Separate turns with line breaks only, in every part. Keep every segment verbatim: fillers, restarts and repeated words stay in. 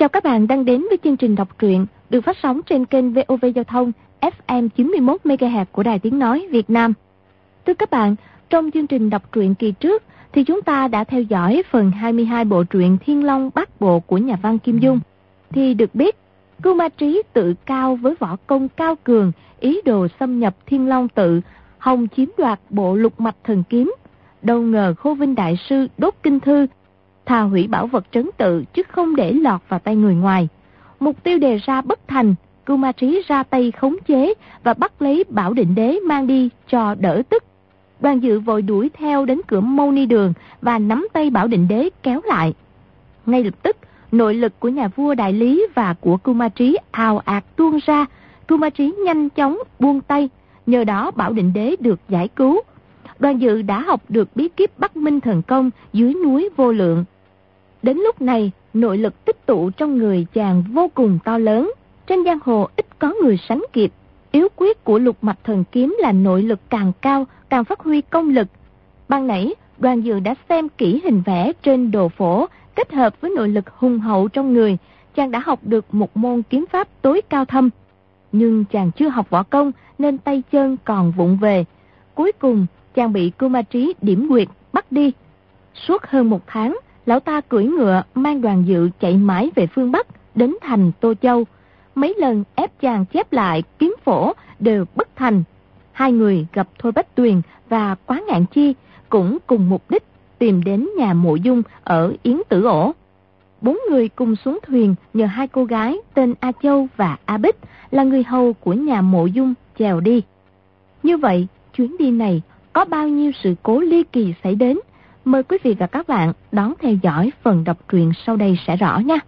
chào các bạn đang đến với chương trình đọc truyện được phát sóng trên kênh vê o vê Giao thông ép em chín mươi mốt mê ga héc của Đài Tiếng Nói Việt Nam. Thưa các bạn, trong chương trình đọc truyện kỳ trước thì chúng ta đã theo dõi phần hai mươi hai bộ truyện Thiên Long Bát Bộ của nhà văn Kim Dung. Thì được biết, Cưu Ma Trí tự cao với võ công cao cường, ý đồ xâm nhập Thiên Long tự, hòng chiếm đoạt bộ lục mạch thần kiếm. Đâu ngờ Khô Vinh đại sư đốt kinh thư, thà hủy bảo vật trấn tự chứ không để lọt vào tay người ngoài. Mục tiêu đề ra bất thành, Cưu Ma Trí ra tay khống chế và bắt lấy Bảo Định Đế mang đi cho đỡ tức. Đoàn Dự vội đuổi theo đến cửa Mâu Ni Đường và nắm tay Bảo Định Đế kéo lại. Ngay lập tức, nội lực của nhà vua Đại Lý và của Cưu Ma Trí ào ạt tuôn ra. Cưu Ma Trí nhanh chóng buông tay, nhờ đó Bảo Định Đế được giải cứu. Đoàn Dự đã học được bí kíp Bắc Minh thần công dưới núi Vô Lượng. Đến lúc này, nội lực tích tụ trong người chàng vô cùng to lớn. Trên giang hồ ít có người sánh kịp. Yếu quyết của lục mạch thần kiếm là nội lực càng cao, càng phát huy công lực. Ban nãy, Đoàn Dự đã xem kỹ hình vẽ trên đồ phổ, kết hợp với nội lực hùng hậu trong người, chàng đã học được một môn kiếm pháp tối cao thâm. Nhưng chàng chưa học võ công nên tay chân còn vụng về. Cuối cùng, chàng bị Cưu Ma Trí điểm quyệt bắt đi. Suốt hơn một tháng, lão ta cưỡi ngựa mang Đoàn Dự chạy mãi về phương Bắc, đến thành Tô Châu. Mấy lần ép chàng chép lại kiếm phổ đều bất thành. Hai người gặp Thôi Bách Tuyền và Quá Ngạn Chi cũng cùng mục đích tìm đến nhà Mộ Dung ở Yến Tử Ổ. Bốn người cùng xuống thuyền nhờ hai cô gái tên A Châu và A Bích là người hầu của nhà Mộ Dung chèo đi. Như vậy, chuyến đi này có bao nhiêu sự cố ly kỳ xảy đến? Mời quý vị và các bạn đón theo dõi phần đọc truyện sau đây sẽ rõ nha.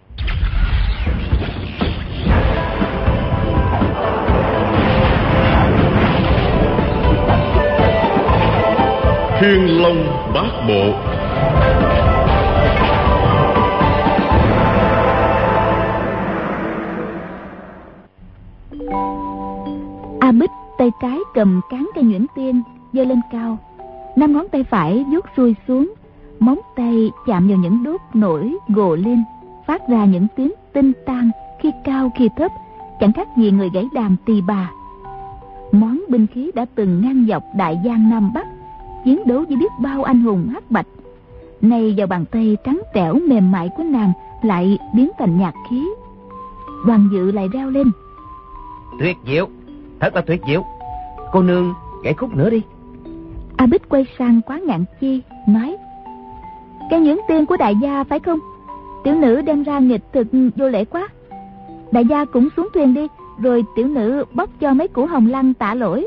Thiên Long Bát Bộ.
A Bích tay trái cầm cán cây nhuyễn tiên giơ lên cao, năm ngón tay phải vuốt xuôi xuống, móng tay chạm vào những đốt nổi gồ lên, phát ra những tiếng tinh tan khi cao khi thấp, chẳng khác gì người gãy đàn tỳ bà. Món binh khí đã từng ngang dọc đại giang Nam Bắc, chiến đấu với biết bao anh hùng hắc bạch, nay vào bàn tay trắng trẻo mềm mại của nàng lại biến thành nhạt khí. Đoàn Dự lại reo lên:
Tuyệt diệu, thật là tuyệt diệu. Cô nương gãy khúc nữa đi.
A Bích quay sang Quá Ngạn Chi nói: Cái nhuyễn tiên của đại gia phải không? Tiểu nữ đem ra nghịch thực vô lễ quá. Đại gia cũng xuống thuyền đi, rồi tiểu nữ bóc cho mấy củ hồng lăng tạ lỗi.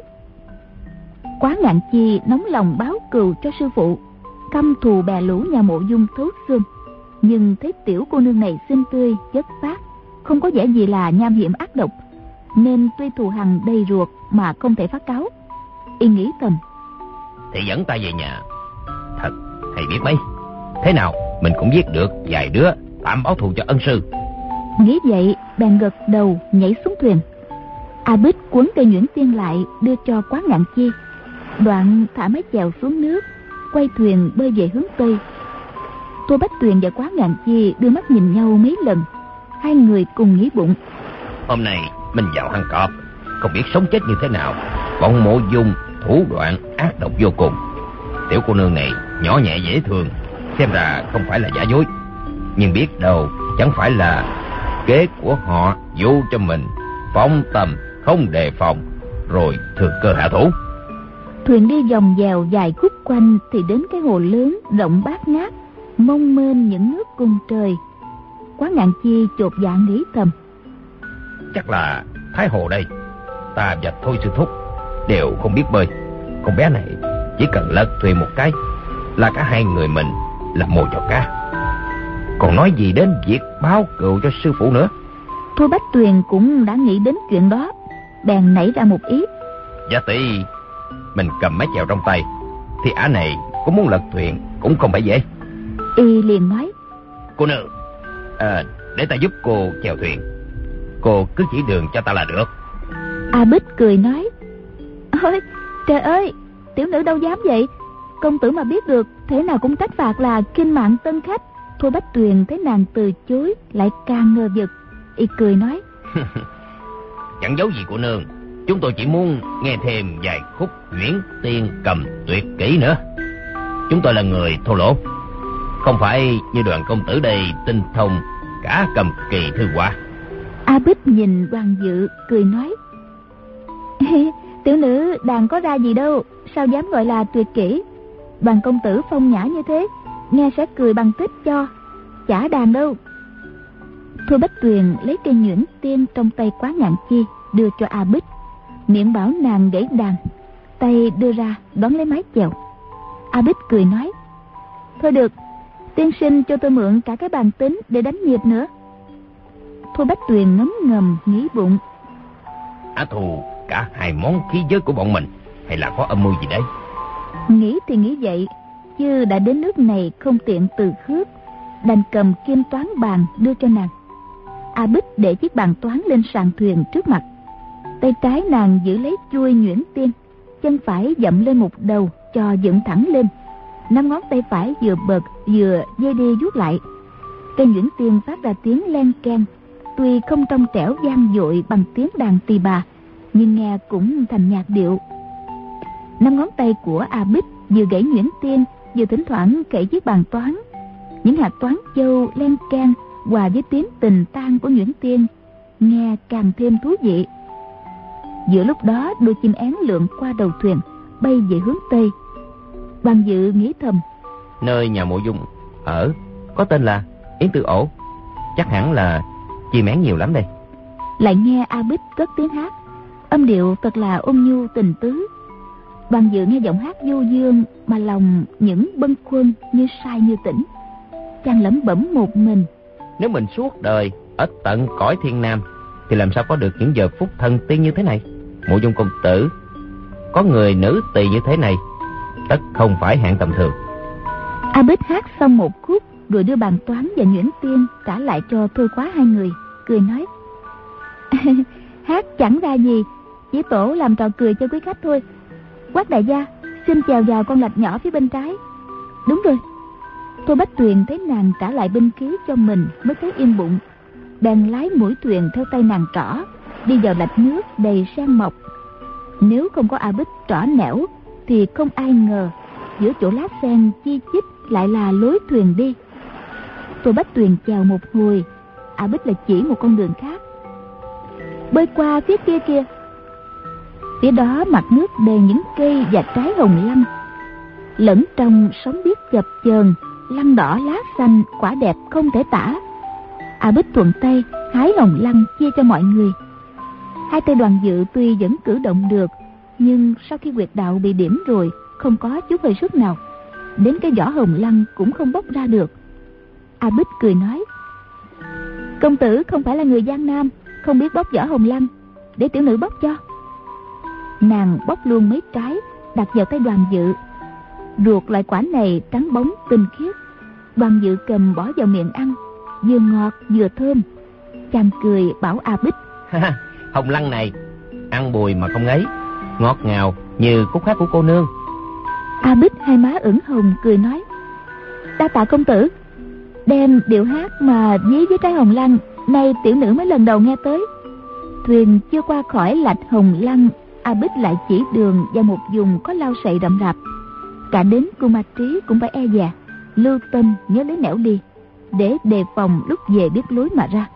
Quá Ngạn Chi nóng lòng báo cừu cho sư phụ, căm thù bè lũ nhà Mộ Dung thấu xương, nhưng thấy tiểu cô nương này xinh tươi chất phác, không có vẻ gì là nham hiểm ác độc, nên tuy thù hằn đầy ruột mà không thể phát cáo. Y nghĩ thầm:
Thì dẫn ta về nhà, thật hay biết mấy. Thế nào mình cũng giết được vài đứa tạm báo thù cho ân sư.
Nghĩ vậy bèn gật đầu nhảy xuống thuyền. A Bích quấn cây nhuyễn tiên lại đưa cho Quá Ngạn Chi, đoạn thả mái chèo xuống nước, quay thuyền bơi về hướng tây. Tô Bách Tuyền và Quá Ngạn Chi đưa mắt nhìn nhau mấy lần, hai người cùng nghĩ bụng:
Hôm nay mình vào hang cọp, không biết sống chết như thế nào. Bọn Mộ Dung thủ đoạn ác độc vô cùng. Tiểu cô nương này nhỏ nhẹ dễ thương, xem ra không phải là giả dối, nhưng biết đâu chẳng phải là kế của họ dụ cho mình phóng tầm không đề phòng, rồi thừa cơ hạ thủ.
Thuyền đi vòng vèo dài khúc quanh thì đến cái hồ lớn rộng bát ngát, mông mênh những nước cùng trời. Quá Ngạn Chi chột dạ nghĩ thầm:
Chắc là Thái Hồ đây. Ta và Thôi sư thúc đều không biết bơi, con bé này chỉ cần lật thuyền một cái là cả hai người mình là mồi cho cá. Còn nói gì đến việc báo cừu cho sư phụ nữa.
Thôi Bách Tuyền cũng đã nghĩ đến chuyện đó, bèn nảy ra một ý:
Dạ tỷ, mình cầm mái chèo trong tay thì ả này có muốn lật thuyền cũng không phải dễ.
Y liền nói:
Cô nương, à, để ta giúp cô chèo thuyền, cô cứ chỉ đường cho ta là được.
A Bích cười nói: Ôi trời ơi, tiểu nữ đâu dám vậy. Công tử mà biết được, thế nào cũng trách phạt là khinh mạng tân khách, Thôi Bách Tuyền thấy nàng từ chối lại càng ngờ vực, y cười nói:
Chẳng giấu gì của nương, chúng tôi chỉ muốn nghe thêm vài khúc Nguyễn Tiên Cầm tuyệt kỹ nữa. Chúng tôi là người thô lỗ, không phải như Đoàn công tử đây tinh thông cả cầm kỳ thư họa.
A Bích nhìn Đoàn Dự cười nói: Tiểu nữ đàn có ra gì đâu, sao dám gọi là tuyệt kỹ. Đoàn công tử phong nhã như thế, nghe sẽ cười bằng tích cho, chả đàn đâu. Thôi Bách Tuyền lấy cây nhuyễn tiên trong tay Quá Ngạn Chi đưa cho A Bích, miệng bảo nàng gãy đàn, tay đưa ra đón lấy mái chèo. A Bích cười nói: Thôi được, tiên sinh cho tôi mượn cả cái bàn tính để đánh nhịp nữa. Thôi Bách Tuyền ngấm ngầm nghĩ bụng:
Á thù cả hai món khí giới của bọn mình, hay là có âm mưu gì đấy?
Nghĩ thì nghĩ vậy, chứ đã đến nước này không tiện từ khước, đành cầm kim toán bàn đưa cho nàng. A Bích để chiếc bàn toán lên sàn thuyền trước mặt, tay trái nàng giữ lấy chuôi nhuyễn tiên, chân phải dậm lên một đầu cho dựng thẳng lên, năm ngón tay phải vừa bật vừa dây đi vuốt lại. Cây nhuyễn tiên phát ra tiếng len keng, tuy không trong trẻo vang dội bằng tiếng đàn tỳ bà, nhưng nghe cũng thành nhạc điệu. Năm ngón tay của A Bích vừa gãy nhuyễn tiên, vừa thỉnh thoảng kể chiếc bàn toán. Những hạt toán châu len keng hòa với tiếng tình tan của nhuyễn tiên, nghe càng thêm thú vị. Giữa lúc đó, đôi chim én lượn qua đầu thuyền, bay về hướng tây. Đoàn Dự nghĩ thầm:
Nơi nhà Mộ Dung ở có tên là Yến Tử Ổ, chắc hẳn là chim én nhiều lắm đây.
Lại nghe A Bích cất tiếng hát, âm điệu thật là ôn nhu tình tứ. Đoàn Dự nghe giọng hát du dương mà lòng những bâng khuâng như say như tỉnh. Chàng lẩm bẩm một mình:
Nếu mình suốt đời ở tận cõi thiên nam thì làm sao có được những giờ phút thần tiên như thế này. Mộ Dung công tử có người nữ tỳ như thế này, tất không phải hạng tầm thường.
A Bích hát xong một khúc rồi đưa bàn toán và nhuyễn tiên trả lại cho Thôi Quá hai người, cười nói: Hát chẳng ra gì, chỉ tổ làm trò cười cho quý khách thôi. Quát đại gia, xin chèo vào con lạch nhỏ phía bên trái. Đúng rồi. Thôi Bách Tuyền thấy nàng trả lại binh khí cho mình mới thấy yên bụng, bèn lái mũi thuyền theo tay nàng trỏ đi vào lạch nước đầy sen mọc. Nếu không có A Bích trỏ nẻo thì không ai ngờ giữa chỗ lá sen chi chít lại là lối thuyền đi. Thôi Bách Tuyền chèo một hồi, A Bích lại chỉ một con đường khác: Bơi qua phía kia kia. Phía đó mặt nước đầy những cây và trái hồng lăng, lẫn trong sóng biếc chập chờn, lăng đỏ lá xanh, quả đẹp không thể tả. A Bích thuận tay hái hồng lăng chia cho mọi người. Hai tay Đoàn Dự tuy vẫn cử động được, nhưng sau khi huyệt đạo bị điểm rồi, không có chút hơi sức nào, đến cái vỏ hồng lăng cũng không bóc ra được. A Bích cười nói: Công tử không phải là người Giang Nam, không biết bóc vỏ hồng lăng, để tiểu nữ bóc cho. Nàng bóc luôn mấy trái đặt vào tay Đoàn Dự. Ruột loại quả này trắng bóng tinh khiết, Đoàn Dự cầm bỏ vào miệng ăn, vừa ngọt vừa thơm. Chàng cười bảo A Bích:
Hồng lăng này ăn bùi mà không ngấy, ngọt ngào như khúc hát của cô nương.
A Bích hai má ửng hồng cười nói: Đa tạ công tử. Đem điệu hát mà dí với trái hồng lăng, nay tiểu nữ mới lần đầu nghe tới. Thuyền chưa qua khỏi lạch hồng lăng, A Bích lại chỉ đường vào một vùng có lau sậy rậm rạp. Cả đến Cô Ma Trí cũng phải e dè, lưu tâm nhớ lấy nẻo đi, để đề phòng lúc về biết lối mà ra.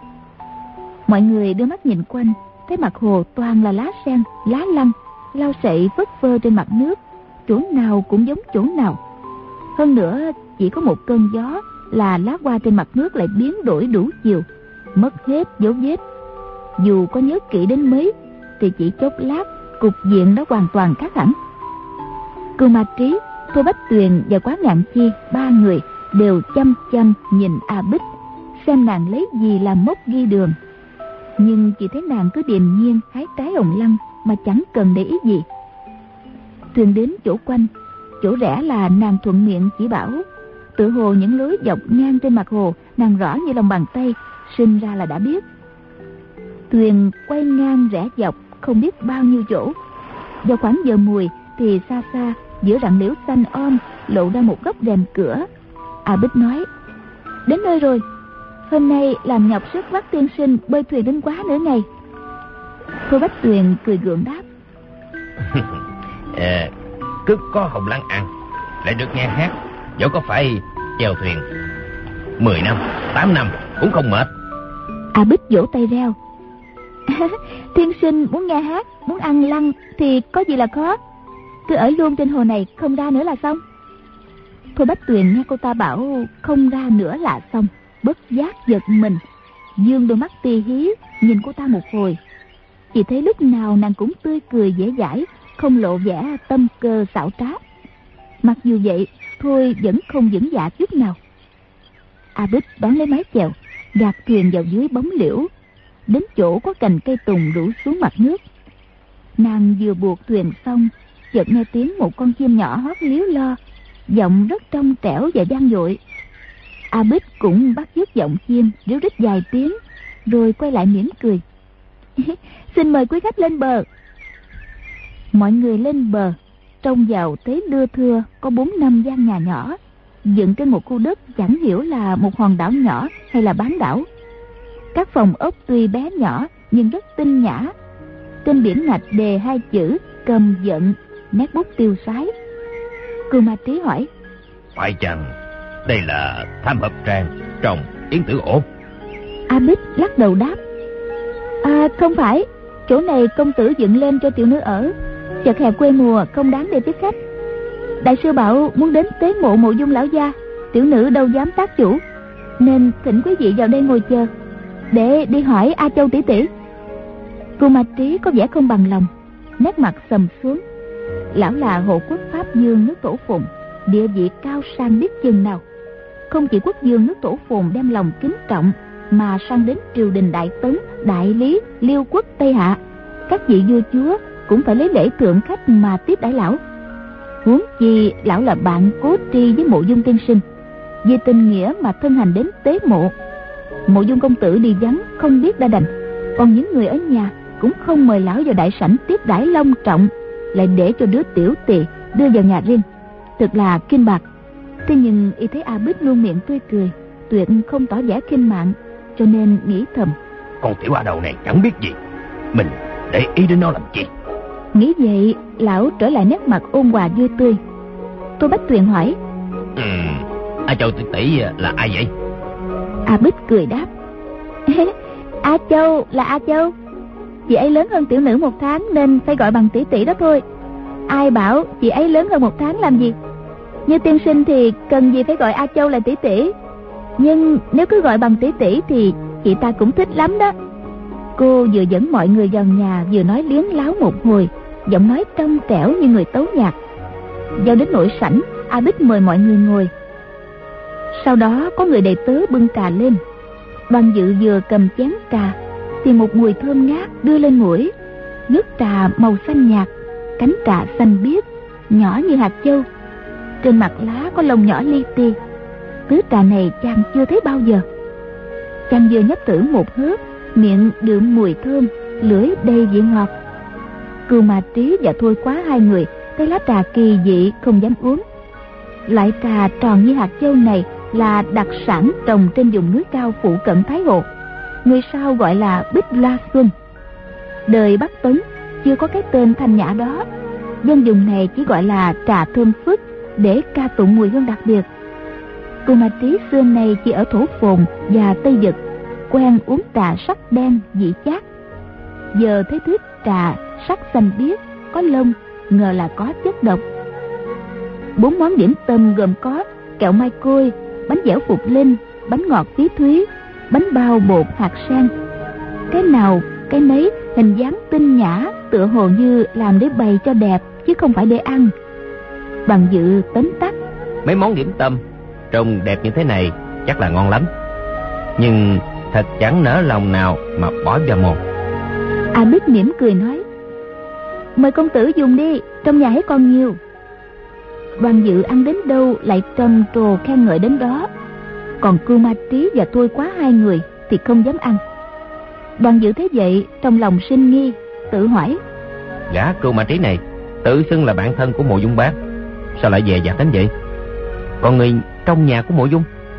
Mọi người đưa mắt nhìn quanh, thấy mặt hồ toàn là lá sen, lá lăng, lau sậy phất phơ trên mặt nước, chỗ nào cũng giống chỗ nào. Hơn nữa chỉ có một cơn gió là lá hoa trên mặt nước lại biến đổi đủ chiều, mất hết dấu vết. Dù có nhớ kỹ đến mấy thì chỉ chốc lát cục diện đã hoàn toàn khác hẳn. Cô Ma Trí, Thôi Bách Tuyền và Quá Ngạn Chi ba người đều chăm chăm nhìn A Bích, xem nàng lấy gì làm mốc ghi đường. Nhưng chỉ thấy nàng cứ điềm nhiên hái trái hồng lăng mà chẳng cần để ý gì. Thuyền đến chỗ quanh, chỗ rẽ là nàng thuận miệng chỉ bảo, tự hồ những lối dọc ngang trên mặt hồ nàng rõ như lòng bàn tay, sinh ra là đã biết. Thuyền quay ngang rẽ dọc không biết bao nhiêu chỗ. Do khoảng giờ mùi thì xa xa giữa rặng liễu xanh om lộ ra một góc rèm cửa. A Bích nói: đến nơi rồi. Hôm nay làm nhọc sức bắt tiên sinh bơi thuyền đến quá nửa ngày. Thôi Bách Tuyền cười gượng đáp.
à, cứ có hồng lăng ăn, lại được nghe hát, dẫu có phải chèo thuyền mười năm, tám năm cũng không mệt.
A Bích vỗ tay reo. Tiên sinh muốn nghe hát, muốn ăn lăng thì có gì là khó. Cứ ở luôn trên hồ này, không ra nữa là xong. Thôi Bách Tuyền nghe cô ta bảo không ra nữa là xong, bất giác giật mình, dương đôi mắt tì hí nhìn cô ta một hồi. Chỉ thấy lúc nào nàng cũng tươi cười dễ dãi, không lộ vẻ tâm cơ xảo trá. Mặc dù vậy, Thôi vẫn không vững dạ chút nào. A Bích đón lấy mái chèo, gạt thuyền vào dưới bóng liễu, đến chỗ có cành cây tùng rủ xuống mặt nước. Nàng vừa buộc thuyền xong, chợt nghe tiếng một con chim nhỏ hót líu lo, giọng rất trong trẻo và vang dội. A Bích cũng bắt chước giọng chim, ríu rít vài tiếng, rồi quay lại mỉm cười. Xin mời quý khách lên bờ. Mọi người lên bờ, trông vào thấy lưa thưa có bốn năm gian nhà nhỏ, dựng trên một khu đất chẳng hiểu là một hòn đảo nhỏ hay là bán đảo. Các phòng ốc tuy bé nhỏ nhưng rất tinh nhã. Trên biển ngạch đề hai chữ cầm giận, nét bút tiêu sái. Cưu Ma Trí hỏi:
phải chăng đây là Tham Hợp Trang trong Yến Tử Ổ?
A Bích lắc đầu đáp: À không phải, chỗ này công tử dựng lên cho tiểu nữ ở, chợt hè quê mùa không đáng để tiếp khách. Đại sư bảo muốn đến tế mộ Mộ Dung lão gia, tiểu nữ đâu dám tác chủ, nên thỉnh quý vị vào đây ngồi chờ, để đi hỏi A Châu tỷ tỷ. Cưu Ma Trí có vẻ không bằng lòng, nét mặt sầm xuống. Lão là hộ quốc Pháp Dương nước Tổ Phùng, địa vị cao sang biết chừng nào. Không chỉ quốc dương nước Tổ Phùng đem lòng kính trọng, mà sang đến triều đình Đại Tấn, Đại Lý, Liêu quốc Tây Hạ, các vị vua chúa cũng phải lấy lễ thượng khách mà tiếp đãi lão. Huống chi lão là bạn cố tri với Mộ Dung tiên sinh, vì tình nghĩa mà thân hành đến tế mộ. Mộ Dung công tử đi vắng không biết đã đành, còn những người ở nhà cũng không mời lão vào đại sảnh tiếp đãi long trọng, lại để cho đứa tiểu tỳ đưa vào nhà riêng, thực là kinh bạc. Thế nhưng y thấy A Bích luôn miệng tươi cười, tuyệt không tỏ vẻ khinh mạn, cho nên nghĩ thầm:
con tiểu a đầu này chẳng biết gì, mình để ý đến nó làm chi.
Nghĩ vậy, lão trở lại nét mặt ôn hòa vui tươi. Tô Bách Tuyền hỏi:
Ừ, A Châu tỷ tỷ là ai vậy?
A Bích cười đáp: A Châu là A Châu, chị ấy lớn hơn tiểu nữ một tháng nên phải gọi bằng tỷ tỷ đó thôi. Ai bảo chị ấy lớn hơn một tháng làm gì? Như tiên sinh thì cần gì phải gọi A Châu là tỷ tỷ, nhưng nếu cứ gọi bằng tỷ tỷ thì chị ta cũng thích lắm đó. Cô vừa dẫn mọi người vào nhà, vừa nói liếm láo một hồi, giọng nói trong trẻo như người tấu nhạc. Vào đến nội sảnh, A Bích mời mọi người ngồi. Sau đó có người đầy tớ bưng trà lên. Đoàn Dự vừa cầm chén trà thì một mùi thơm ngát đưa lên mũi. Nước trà màu xanh nhạt, cánh trà xanh biếc, nhỏ như hạt châu. Trên mặt lá có lông nhỏ li ti. Thứ trà này chàng chưa thấy bao giờ. Chàng vừa nhấp thử một hớp, miệng đượm mùi thơm, lưỡi đầy vị ngọt. Cưu Ma Trí và Thôi Quá hai người thấy lá trà kỳ dị không dám uống. Loại trà tròn như hạt châu này là đặc sản trồng trên vùng núi cao phụ cận Thái Hồ, người sau gọi là Bích Loa Xuân. Đời Bắc Tấn chưa có cái tên thanh nhã đó, dân vùng này chỉ gọi là trà thơm phức để ca tụng mùi hương đặc biệt. Cưu Ma Trí xưa nay chỉ ở Thổ Phồn và Tây Vực, quen uống trà sắc đen vị chát. Giờ thấy thứ trà sắc xanh biếc có lông, ngờ là có chất độc. Bốn món điểm tâm gồm có kẹo mai côi, bánh dẻo phục linh, bánh ngọt phí thúy, bánh bao bột hạt sen. Cái nào cái nấy hình dáng tinh nhã, tựa hồ như làm để bày cho đẹp chứ không phải để ăn. Đoàn Dự tấm tắc:
Mấy món điểm tâm trông đẹp như thế này chắc là ngon lắm, nhưng thật chẳng nỡ lòng nào mà bỏ vào mồm.
A Bích mỉm cười nói: Mời công tử dùng đi, trong nhà ấy còn nhiều. Đoàn Dự ăn đến đâu lại trầm trồ khen ngợi đến đó. Còn Cưu Ma Trí và Thôi Quá hai người thì không dám ăn. Đoàn Dự thấy vậy trong lòng sinh nghi, tự hỏi:
Gã Cưu Ma Trí này tự xưng là bạn thân của Mộ Dung Bác, sao lại dè dặt đến vậy? Còn người trong nhà của Mộ Dung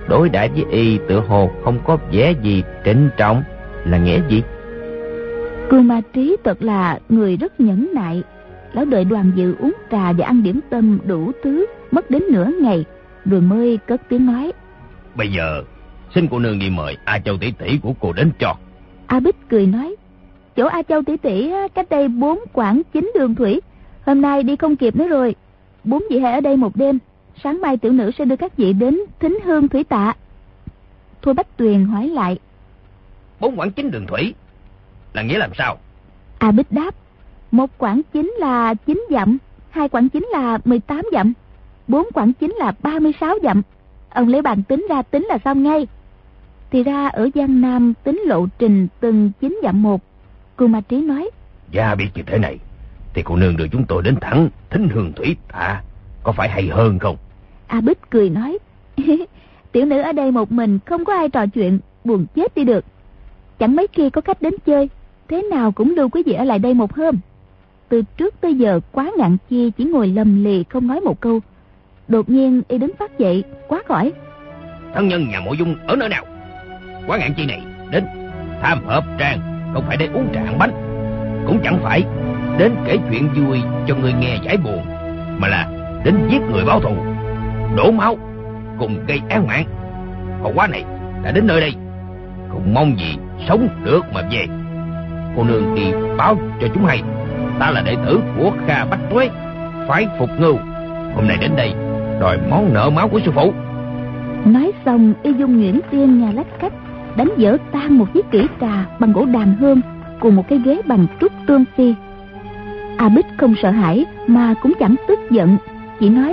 đối đãi với y tựa hồ không có vẻ gì trịnh trọng là nghĩa gì?
Cưu Ma Trí thật là người rất nhẫn nại. Lão đợi Đoàn Dự uống trà và ăn điểm tâm đủ thứ, mất đến nửa ngày rồi mới cất tiếng nói:
Bây giờ xin cô nương đi mời A Châu tỷ tỷ của cô đến cho.
A Bích cười nói: Chỗ A Châu tỷ tỷ cách đây bốn quãng chín đường thủy, hôm nay đi không kịp nữa rồi. Bốn vị hãy ở đây một đêm, sáng mai tiểu nữ sẽ đưa các vị đến Thính Hương Thủy Tạ. Thôi Bách Tuyền hỏi lại:
Bốn quãng chín đường thủy là nghĩa làm sao?
A Bích đáp: Một quãng chín là chín dặm, hai quãng chín là mười tám dặm, bốn quãng chín là ba mươi sáu dặm. Ông lấy bàn tính ra tính là xong ngay. Thì ra ở Giang Nam tính lộ trình từng chín dặm một. Cưu Ma Trí nói:
Dạ biết như thế này thì cô nương đưa chúng tôi đến thẳng Thính Hương Thủy Tạ, có phải hay hơn không?
A Bích cười nói: Tiểu nữ ở đây một mình, không có ai trò chuyện, buồn chết đi được. Chẳng mấy khi có khách đến chơi, thế nào cũng lưu quý vị ở lại đây một hôm. Từ trước tới giờ Quá Ngạn Chi chỉ ngồi lầm lì không nói một câu. Đột nhiên y đứng phát dậy quát hỏi:
Thân nhân nhà Mộ Dung ở nơi nào? Quá Ngạn Chi này đến tham hợp trang, không phải để uống trà ăn bánh, cũng chẳng phải đến kể chuyện vui cho người nghe giải buồn, mà là đến giết người báo thù, đổ máu cùng gây án mạng. Hậu quá này đã đến nơi đây, không mong gì sống được mà về. Cô nương đi báo cho chúng hay, ta là đệ tử của Kha Bách Tuế, phái Phục Ngưu, hôm nay đến đây đòi món nợ máu của sư phụ.
Nói xong y dung nhuyễn tiên nhà lách cách đánh vỡ tan một chiếc kỷ trà bằng gỗ đàn hương cùng một cái ghế bằng trúc tương phi. A Bích không sợ hãi mà cũng chẳng tức giận, chỉ nói: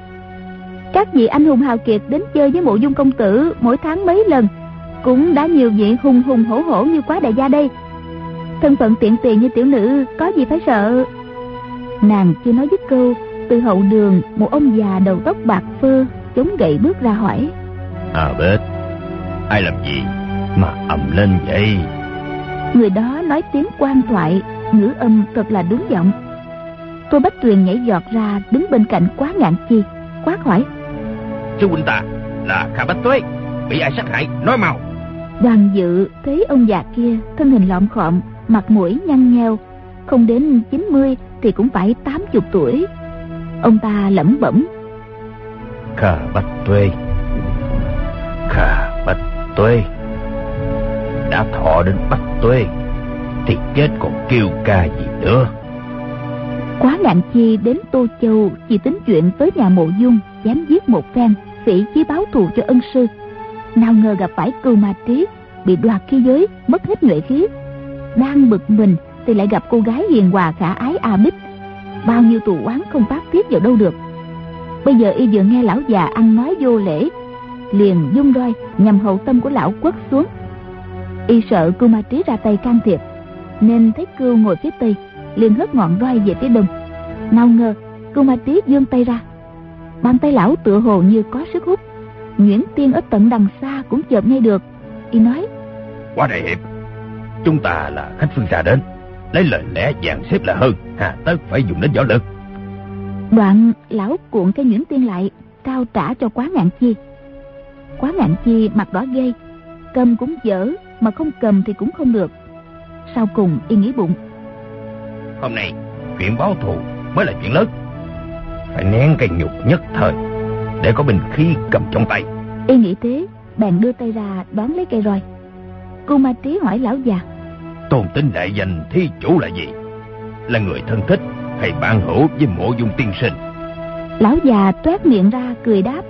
Các vị anh hùng hào kiệt đến chơi với Mộ Dung công tử mỗi tháng mấy lần, cũng đã nhiều vị hùng hùng hổ hổ như Quá đại gia đây. Thân phận tiện tiền như tiểu nữ có gì phải sợ. Nàng chưa nói dứt câu, từ hậu đường một ông già đầu tóc bạc phơ chống gậy bước ra hỏi:
À Bích, ai làm gì mà ầm lên vậy?
Người đó nói tiếng quan thoại, ngữ âm thật là đúng giọng. Tô Bách Tuyền nhảy giọt ra đứng bên cạnh Quá Ngạn Chi, quát hỏi:
Sư huynh ta là Kha Bách Tuế, bị ai sát hại, nói mau.
Đoàn Dự thấy ông già kia thân hình lọm khọm, mặt mũi nhăn nheo, không đến chín mươi thì cũng phải tám chục tuổi. Ông ta lẩm bẩm:
Kha Bách Tuế, Kha Bách Tuế, đã thọ đến Bách Tuế thì chết còn kêu ca gì nữa.
Quá Ngạn Chi đến Tô Châu chỉ tính chuyện tới nhà Mộ Dung dám giết một phen, phỉ chí báo thù cho ân sư. Nào ngờ gặp phải Cưu Ma Trí, bị đoạt khí giới, mất hết nhuệ khí. Đang bực mình thì lại gặp cô gái hiền hòa khả ái A Bích. Bao nhiêu tù oán không phát tiết vào đâu được. Bây giờ y vừa nghe lão già ăn nói vô lễ, liền dung roi nhằm hậu tâm của lão quất xuống. Y sợ Cưu Ma Trí ra tay can thiệp, nên thấy Cưu ngồi phía tây, liền hất ngọn roi về phía đông. Nào ngờ Cưu Ma Trí giương tay ra, bàn tay lão tựa hồ như có sức hút. Nhuyễn Tiên ở tận đằng xa cũng chợp nghe được. Y nói:
Quá đại hiệp, chúng ta là khách phương xa đến, lấy lời lẽ dàn xếp là hơn, hà tất phải dùng đến võ lực.
Đoạn lão cuộn cái Nhuyễn Tiên lại, trao trả cho Quá Ngạn Chi. Quá Ngạn Chi mặt đỏ gay, cầm cũng dở, mà không cầm thì cũng không được. Sau cùng y nghĩ bụng:
Hôm nay chuyện báo thù mới là chuyện lớn, phải nén cái nhục nhất thời để có binh khí cầm trong tay.
Y nghĩ thế, bèn đưa tay ra đón lấy cây roi. Cưu Ma Trí hỏi lão già:
Tôn tính đại danh thí chủ là gì? Là người thân thích hay bạn hữu với Mộ Dung tiên sinh?
Lão già toét miệng ra cười đáp: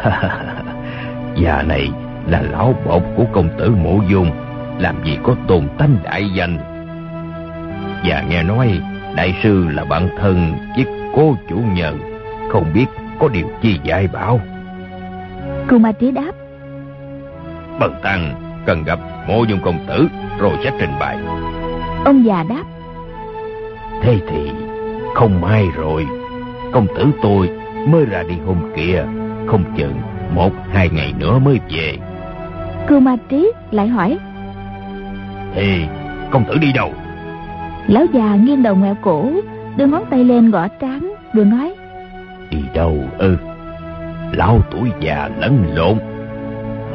Già này là lão bột của công tử Mộ Dung, làm gì có tôn tánh đại danh. Và nghe nói đại sư là bạn thân với Cố chủ nhân, không biết có điều chi dạy bảo.
Cưu Ma Trí đáp:
Bần tăng cần gặp Mộ Dung công tử rồi sẽ trình bày.
Ông già đáp:
Thế thì không may rồi, công tử tôi mới ra đi hôm kia, không chừng một hai ngày nữa mới về.
Cưu Ma Trí lại hỏi:
Thì công tử đi đâu?
Lão già nghiêng đầu ngoẹo cổ, đưa ngón tay lên gõ trán rồi nói:
Đi đâu ư? Ừ. Lão tuổi già lẫn lộn,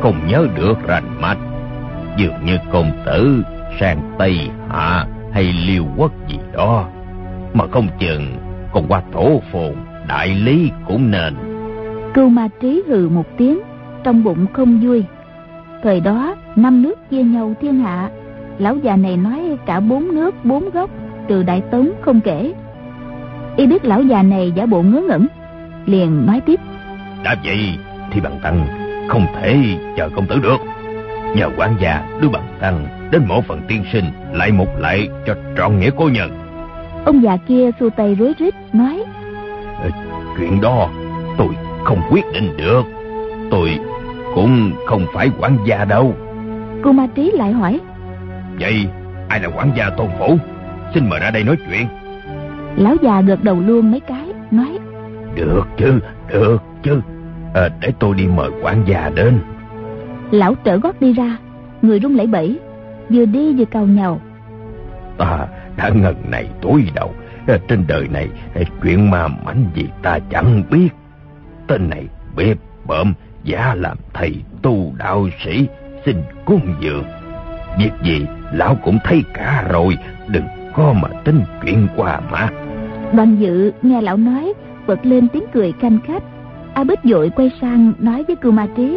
không nhớ được rành mạch. Dường như công tử sang Tây Hạ hay Liêu Quốc gì đó, mà không chừng còn qua Thổ Phồn đại lý cũng nên.
Cưu Ma Trí hừ một tiếng, trong bụng không vui. Thời đó năm nước chia nhau thiên hạ, lão già này nói cả bốn nước bốn góc, trừ Đại Tống không kể. Y biết lão già này giả bộ ngớ ngẩn, liền nói tiếp:
đã vậy thì bằng tăng không thể chờ công tử được. Nhờ quản gia đưa bằng tăng đến mộ phần tiên sinh lại một lại cho trọn nghĩa cố nhân.
Ông già kia xua tay rối rít nói:
chuyện đó tôi không quyết định được, tôi cũng không phải quản gia đâu.
Cưu Ma Trí lại hỏi:
vậy ai là quản gia Tôn Phủ? Xin mời ra đây nói chuyện.
Lão già gật đầu luôn mấy cái, nói:
được chứ, được chứ, à, để tôi đi mời quản gia đến.
Lão trở gót đi ra, người run lẩy bẩy, vừa đi vừa càu nhàu:
ta đã ngần này tối đầu, trên đời này chuyện ma mảnh gì ta chẳng biết. Tên này bếp bợm giả làm thầy tu đạo sĩ xin cúng dường. Việc gì lão cũng thấy cả rồi, đừng có mà tính chuyện qua mà.
Đoàn Dự nghe lão nói, bật lên tiếng cười khanh khách. A Bích vội quay sang nói với Cưu Ma Trí: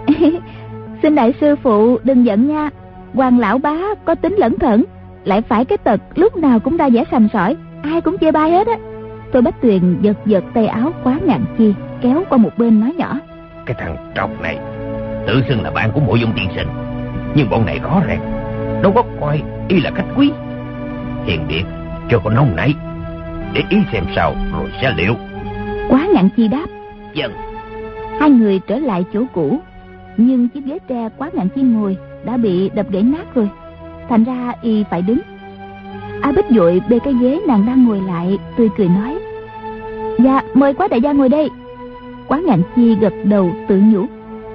xin đại sư phụ đừng giận nha, Hoàng lão bá có tính lẩn thẩn, lại phải cái tật lúc nào cũng ra vẻ sành sỏi, ai cũng chê bai hết á. Tôi Bách Tuyền giật giật tay áo Quá Ngạn Chi, kéo qua một bên nói nhỏ:
cái thằng trọc này tự xưng là bạn của Mộ Dung tiên sinh, nhưng bọn này rõ ràng đâu có coi y là khách quý. Hiền biệt cho con nóng nảy, để ý xem sao rồi sẽ liệu.
Quá Ngạn Chi đáp:
Vâng.
Hai người trở lại chỗ cũ, nhưng chiếc ghế tre Quá Ngạn Chi ngồi đã bị đập gãy nát rồi, thành ra y phải đứng. A Bích vội bê cái ghế nàng đang ngồi lại, tươi cười nói: dạ, mời Quá đại gia ngồi đây. Quá Ngạn Chi gật đầu tự nhủ: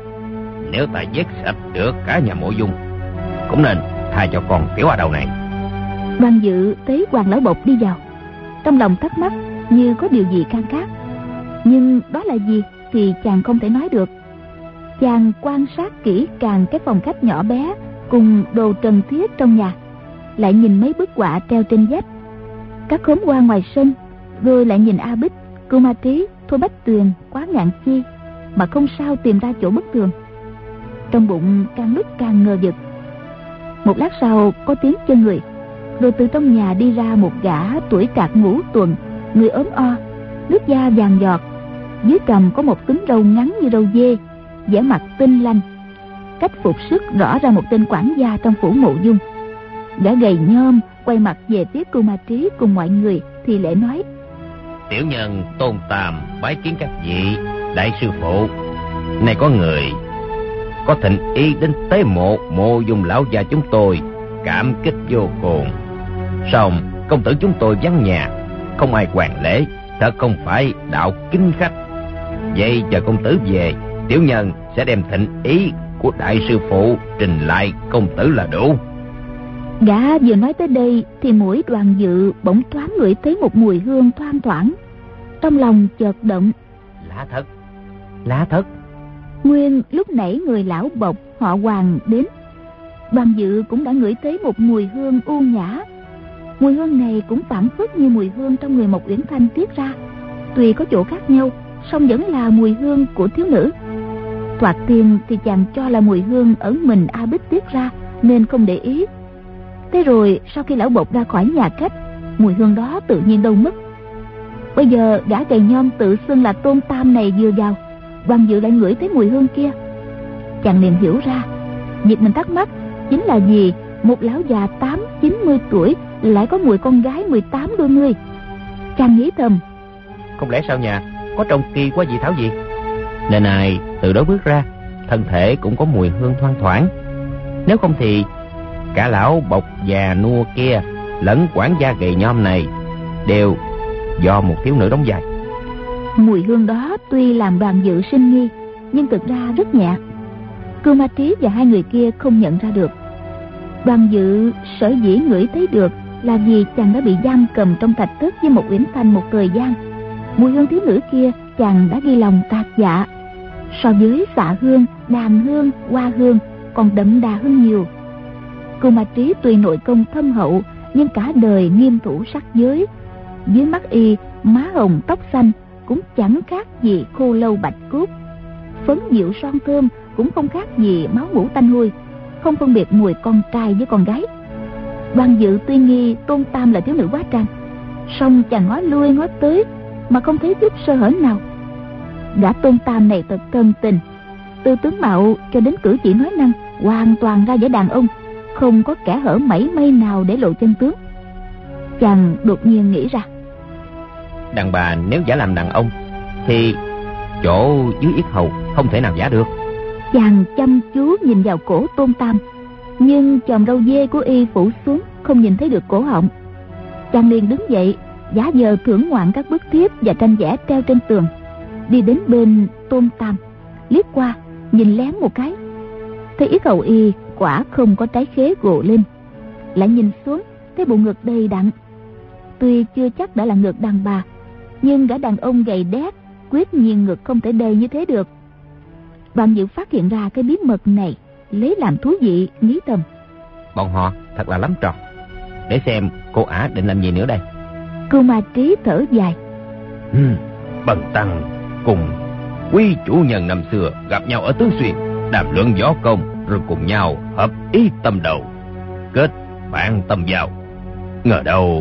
nếu ta giết sạch được cả nhà Mộ Dung, cũng nên tha cho con tiểu a đầu này.
Đoàn Dự thấy Hoàng lão bộc đi vào, trong lòng thắc mắc như có điều gì can cát, nhưng đó là gì thì chàng không thể nói được. Chàng quan sát kỹ càng cái phòng khách nhỏ bé cùng đồ trần thiết trong nhà, lại nhìn mấy bức họa treo trên vách, các khóm hoa ngoài sân, rồi lại nhìn A Bích, Cưu Ma Trí, Thôi Bách Tuyền, Quá Ngạn Chi, mà không sao tìm ra chỗ bất thường. Trong bụng càng lúc càng ngờ vực. Một lát sau có tiếng chân người, rồi từ trong nhà đi ra một gã tuổi cạc ngũ tuần, người ốm o, nước da vàng giọt, dưới cằm có một túm râu ngắn như râu dê, vẻ mặt tinh lanh. Cách phục sức rõ ra một tên quản gia trong phủ Mộ Dung. Gã gầy nhom quay mặt về phía Cưu Ma Trí cùng mọi người thì lễ nói:
tiểu nhân Tôn Tam bái kiến các vị đại sư phụ. Này có người có thịnh ý đến tế mộ Mộ Dung lão gia chúng tôi, cảm kích vô cùng. Song công tử chúng tôi vắng nhà, không ai hoàn lễ, thật không phải đạo kính khách. Vậy chờ công tử về, tiểu nhân sẽ đem thịnh ý của đại sư phụ trình lại công tử là đủ.
Gã vừa nói tới đây thì mũi Đoàn Dự bỗng thoáng ngửi thấy một mùi hương thoang thoảng, trong lòng chợt động.
Lạ thật, lạ thật.
Nguyên lúc nãy người lão bộc họ Hoàng đến, Đoàn Dự cũng đã ngửi thấy một mùi hương u nhã. Mùi hương này cũng phảng phất như mùi hương trong người Mộc Uyển Thanh tiết ra, tuy có chỗ khác nhau, song vẫn là mùi hương của thiếu nữ. Thoạt tiên thì chàng cho là mùi hương ở mình A Bích tiết ra nên không để ý. Thế rồi sau khi lão bộc ra khỏi nhà khách, mùi hương đó tự nhiên đâu mất. Bây giờ gã gầy nhom tự xưng là Tôn Tam này vừa vào, Đoàn Dự lại ngửi thấy mùi hương kia. Chàng liền hiểu ra, việc mình thắc mắc chính là vì một lão già tám chín mươi tuổi lại có mùi con gái mười tám đôi mươi. Chàng nghĩ thầm:
không lẽ sau nhà có trồng kỳ qua dị thảo gì, nên ai từ đó bước ra thân thể cũng có mùi hương thoang thoảng. Nếu không thì cả lão bộc già nua kia lẫn quản gia gầy nhom này đều do một thiếu nữ đóng vai.
Mùi hương đó tuy làm Đoàn Dự sinh nghi, nhưng thực ra rất nhẹ. Cưu Ma Trí và hai người kia không nhận ra được. Đoàn Dự sở dĩ ngửi thấy được là vì chàng đã bị giam cầm trong thạch thất với một Uyển Thanh một thời gian. Mùi hương thiếu nữ kia chàng đã ghi lòng tạc dạ. So với xạ hương, đàn hương, hoa hương còn đậm đà hơn nhiều. Cưu Ma Trí tuy nội công thâm hậu, nhưng cả đời nghiêm thủ sắc giới. Dưới mắt y, má hồng tóc xanh cũng chẳng khác gì khô lâu bạch cốt. Phấn dịu son thơm cũng không khác gì máu mủ tanh hôi, không phân biệt mùi con trai với con gái. Đoàn Dự tuy nghi Tôn Tam là thiếu nữ hóa trang, song chàng ngó lui ngó tới mà không thấy chút sơ hở nào. Gã Tôn Tam này thật thân tình, từ tướng mạo cho đến cử chỉ nói năng hoàn toàn ra vẻ đàn ông, không có kẻ hở mảy may nào để lộ chân tướng. Chàng đột nhiên nghĩ ra,
đàn bà nếu giả làm đàn ông thì chỗ dưới yết hầu không thể nào giả được.
Chàng chăm chú nhìn vào cổ Tôn Tam, nhưng chòm râu dê của y phủ xuống, không nhìn thấy được cổ họng. Chàng liền đứng dậy, giả vờ thưởng ngoạn các bức thiếp và tranh vẽ treo trên tường, đi đến bên Tôn Tam, liếc qua nhìn lén một cái, thấy yết hầu y quả không có trái khế gồ lên. Lại nhìn xuống thấy bộ ngực đầy đặn, tuy chưa chắc đã là ngực đàn bà, nhưng gã đàn ông gầy đét quyết nhiên ngực không thể đầy như thế được. Đoàn Dự phát hiện ra cái bí mật này, lấy làm thú vị, nghĩ thầm:
bọn họ thật là lắm trò. Để xem cô ả định làm gì nữa đây.
Cưu Ma Trí thở dài:
ừ, Bần tăng cùng quý chủ nhân năm xưa gặp nhau ở Tứ Xuyên, đàm luận võ công, rồi cùng nhau hợp ý tâm đầu, kết bạn tâm giao. Ngờ đâu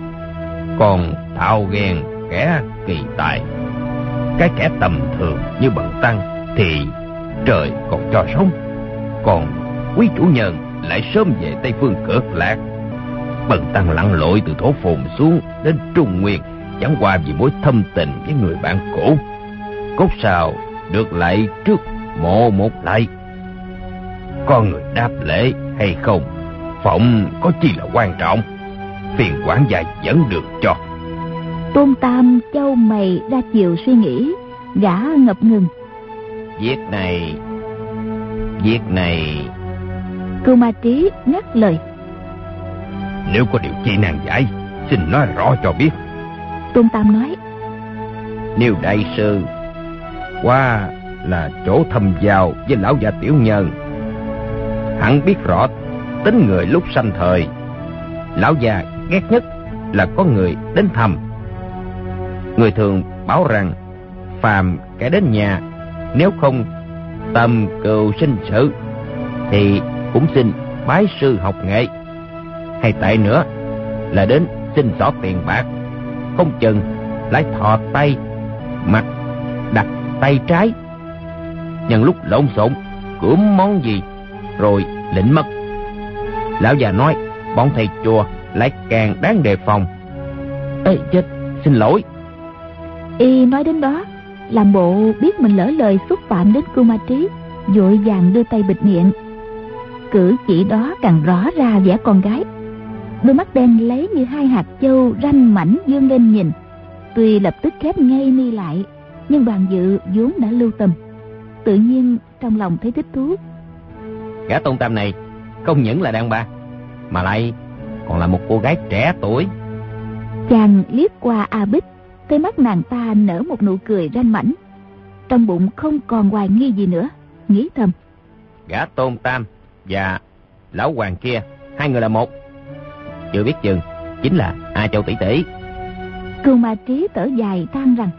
còn thao ghen kẻ kỳ tài. Cái kẻ tầm thường như bần tăng thì trời còn cho sống, còn quý chủ nhân lại sớm về Tây Phương Cực Lạc. Bần tăng lặn lội từ Thổ Phồn xuống đến Trung Nguyên chẳng qua vì mối thâm tình với người bạn cũ. Cốt sao được lại trước mộ một lại. Con người đáp lễ hay không, phụng có chi là quan trọng. Phiền quản gia dẫn đường cho.
Tôn Tam châu mày ra chiều suy nghĩ, gã ngập ngừng:
Việc này Việc này
Cưu Ma Trí ngắt lời:
Nếu có điều chi nan giải, xin nói rõ cho biết.
Tôn Tam nói:
Nếu đại sư qua là chỗ thâm giao với lão già tiểu nhân, hẳn biết rõ tính người lúc sanh thời. Lão già ghét nhất là có người đến thăm. Người thường bảo rằng phàm kẻ đến nhà, nếu không tầm cừu sinh sự thì cũng xin bái sư học nghệ, hay tại nữa là đến xin xỏ tiền bạc, không chừng lại thò tay mặt đặt tay trái, nhân lúc lộn xộn cưỡng món gì rồi lĩnh mất. Lão già nói bọn thầy chùa lại càng đáng đề phòng. Ê chết, xin lỗi.
Y nói đến đó, làm bộ biết mình lỡ lời xúc phạm đến Cưu Ma Trí, vội vàng đưa tay bịt miệng. Cử chỉ đó càng rõ ra vẻ con gái. Đôi mắt đen lấy như hai hạt châu ranh mảnh dương lên nhìn. Tuy lập tức khép ngay mi lại, nhưng Đoàn Dự vốn đã lưu tâm, tự nhiên trong lòng thấy thích thú.
Gã Tôn Tam này không những là đàn bà, mà lại còn là một cô gái trẻ tuổi.
Chàng liếc qua A Bích, thấy mắt nàng ta nở một nụ cười ranh mảnh, trong bụng không còn hoài nghi gì nữa, nghĩ thầm:
Gã Tôn Tam và lão hoàng kia, hai người là một, chưa biết chừng chính là A Châu tỷ tỷ.
Cưu Ma Trí thở dài than rằng: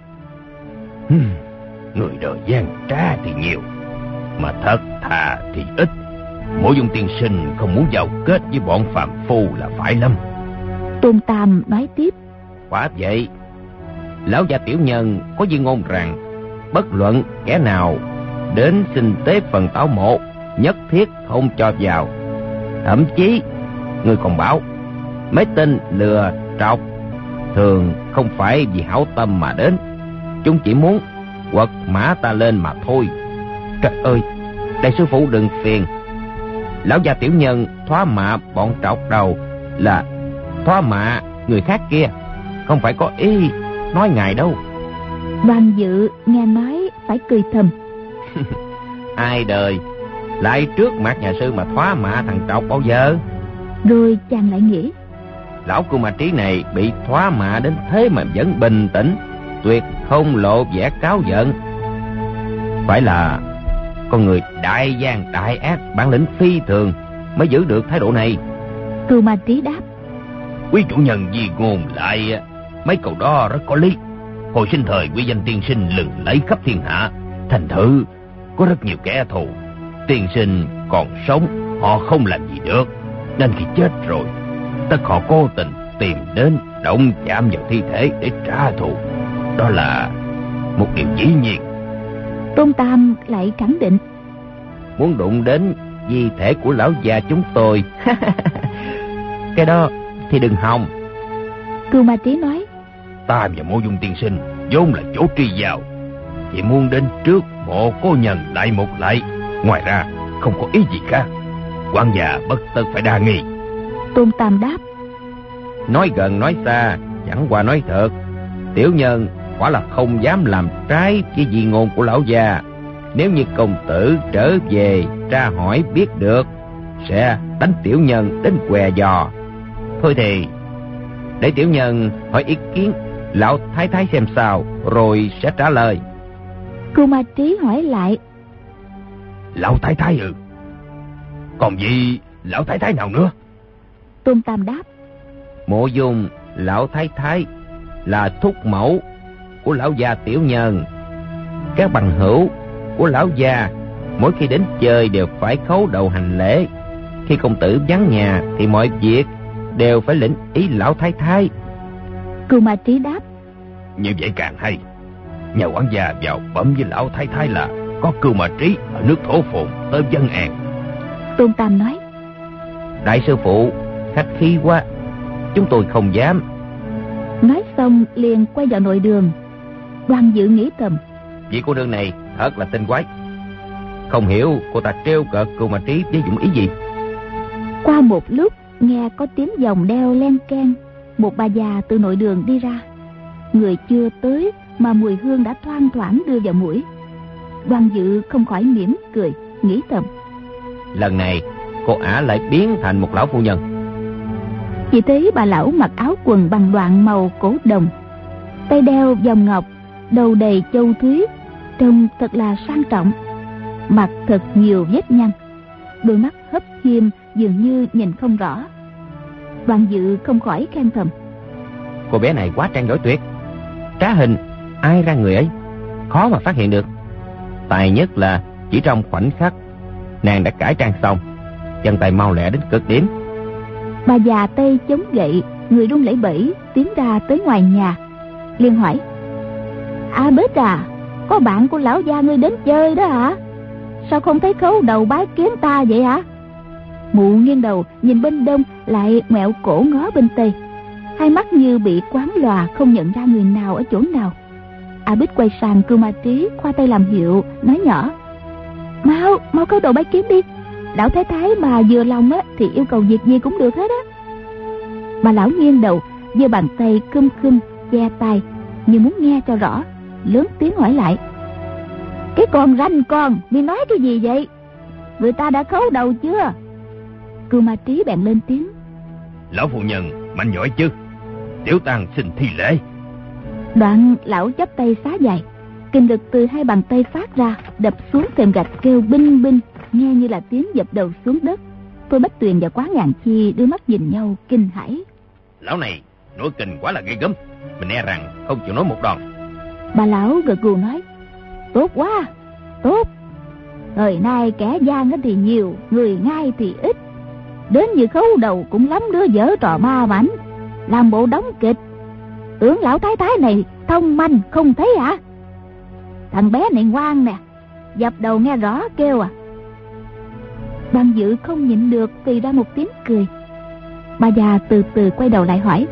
Người đời gian trá thì nhiều, mà thật thà thì ít. Mộ Dung tiên sinh không muốn giàu kết với bọn phàm phu là phải lắm.
Tôn Tam nói tiếp:
Quả vậy, lão gia tiểu nhân có di ngôn rằng bất luận kẻ nào đến xin tế phần tảo mộ, nhất thiết không cho vào. Thậm chí người còn bảo mấy tên lừa trọc thường không phải vì hảo tâm mà đến, chúng chỉ muốn quật mã ta lên mà thôi. Trời ơi, đại sư phụ đừng phiền. Lão gia tiểu nhân thoá mạ bọn trọc đầu là thoá mạ người khác kia, không phải có ý nói ngài đâu.
Đoàn Dự nghe nói phải cười thầm.
Ai đời lại trước mặt nhà sư mà thoá mạ thằng trọc bao giờ.
Rồi chàng lại nghĩ:
Lão Cưu Ma Trí này bị thoá mạ đến thế mà vẫn bình tĩnh, tuyệt không lộ vẻ cáu giận. Phải là con người đại gian đại ác, bản lĩnh phi thường mới giữ được thái độ này.
Cưu Ma Trí đáp:
Quý chủ nhân di ngôn lại, mấy câu đó rất có lý. Hồi sinh thời quý danh tiên sinh lừng lẫy khắp thiên hạ, thành thử có rất nhiều kẻ thù. Tiên sinh còn sống họ không làm gì được, nên khi chết rồi tất họ cố tình tìm đến động chạm vào thi thể để trả thù. Đó là một điều dĩ nhiên.
Tôn Tam lại khẳng định:
Muốn đụng đến di thể của lão già chúng tôi cái đó thì đừng hòng.
Cưu Ma Trí nói:
Ta và Mộ Dung tiên sinh vốn là chỗ tri giao, chỉ muốn đến trước mộ cố nhân lại một lại, ngoài ra không có ý gì khác. Quan già bất tất phải đa nghi.
Tôn Tam đáp:
Nói gần nói xa, chẳng qua nói thật. Tiểu nhân quả là không dám làm trái với di ngôn của lão già. Nếu như công tử trở về tra hỏi biết được, sẽ đánh tiểu nhân đến què giò. Thôi thì để tiểu nhân hỏi ý kiến lão thái thái xem sao, rồi sẽ trả lời.
Cưu Ma Trí hỏi lại:
Lão thái thái ư? Còn gì lão thái thái nào nữa?
Tôn Tam đáp:
Mộ Dung lão thái thái là thúc mẫu của lão gia tiểu nhân. Các bằng hữu của lão gia mỗi khi đến chơi đều phải khấu đầu hành lễ. Khi công tử vắng nhà thì mọi việc đều phải lĩnh ý lão thái thái.
Cưu Ma Trí đáp:
Như vậy càng hay. Nhà quản gia vào bẩm với lão thái thái là có Cưu Ma Trí ở nước Thổ Phồn tới Vân An.
Tôn Tam nói:
Đại sư phụ khách khí quá, chúng tôi không dám.
Nói xong liền quay vào nội đường. Đoàn Dự nghĩ thầm:
Vị cô nương này thật là tinh quái. Không hiểu cô ta trêu cợt Cưu Ma Trí với dụng ý gì.
Qua một lúc nghe có tiếng vòng đeo len keng. Một bà già từ nội đường đi ra. Người chưa tới mà mùi hương đã thoang thoảng đưa vào mũi. Đoàn Dự không khỏi mỉm cười, nghĩ thầm:
Lần này cô ả lại biến thành một lão phu nhân.
Chỉ thấy bà lão mặc áo quần bằng đoạn màu cổ đồng, tay đeo vòng ngọc, đầu đầy châu thúy, trông thật là sang trọng. Mặt thật nhiều vết nhăn, đôi mắt hấp hiêm dường như nhìn không rõ. Đoàn Dự không khỏi khen thầm:
Cô bé này quá trang giỏi tuyệt. Trá hình ai ra người ấy, khó mà phát hiện được. Tài nhất là chỉ trong khoảnh khắc nàng đã cải trang xong, chân tay mau lẹ đến cực điểm.
Bà già tay chống gậy, người run lẩy bẩy tiến ra tới ngoài nhà, liền hỏi: À Bích à, có bạn của lão gia ngươi đến chơi đó hả? Sao không thấy khấu đầu bái kiến ta vậy hả? Mụ nghiêng đầu nhìn bên đông, lại ngoẹo cổ ngó bên tây, hai mắt như bị quáng lòa, không nhận ra người nào ở chỗ nào. A Bích quay sang Cưu Ma Trí, khoa tay làm hiệu, nói nhỏ: Mau, mau khấu đầu bái kiến đi. Lão thái thái mà vừa lòng á thì yêu cầu việc gì cũng được hết á. Bà lão nghiêng đầu, giơ bàn tay khum khum che tai, như muốn nghe cho rõ, lớn tiếng hỏi lại: Cái con ranh con, mi nói cái gì vậy? Người ta đã khấu đầu chưa? Cưu Ma Trí bèn lên tiếng:
Lão phu nhân mạnh giỏi chứ, tiểu tang xin thi lễ.
Đoạn lão chắp tay xá dài, kinh lực từ hai bàn tay phát ra, đập xuống thềm gạch kêu binh binh, nghe như là tiếng dập đầu xuống đất. Thôi Bách Tuyền và Quá Ngạn Chi đưa mắt nhìn nhau kinh hãi.
Lão này nổi kình quá là ghê gớm, mình e rằng không chịu nói một đòn.
Bà lão gật gù nói: Tốt quá, tốt. Thời nay kẻ gian thì nhiều, người ngai thì ít. Đến như khấu đầu cũng lắm đứa dở trò ma mảnh, làm bộ đóng kịch. Tưởng lão thái thái này thông manh không thấy hả? Thằng bé này ngoan nè, dập đầu nghe rõ kêu à. Đoàn Dự không nhịn được phì ra một tiếng cười. Bà già từ từ quay đầu lại hỏi: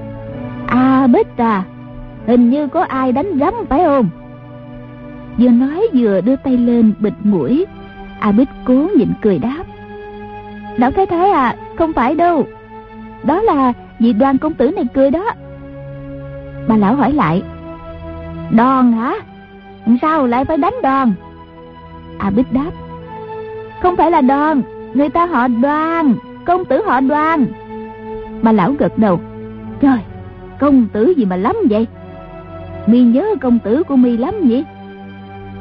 À Bích à, hình như có ai đánh rắm phải không? Vừa nói vừa đưa tay lên bịt mũi. A Bích cố nhịn cười đáp: Lão thái thái à, không phải đâu, đó là vì Đoàn công tử này cười đó. Bà lão hỏi lại: Đòn hả? Sao lại phải đánh đòn? A Bích đáp: Không phải là đòn, người ta họ Đoàn, công tử họ Đoàn. Bà lão gật đầu: Trời, công tử gì mà lắm vậy? Mi nhớ công tử của mi lắm vậy? A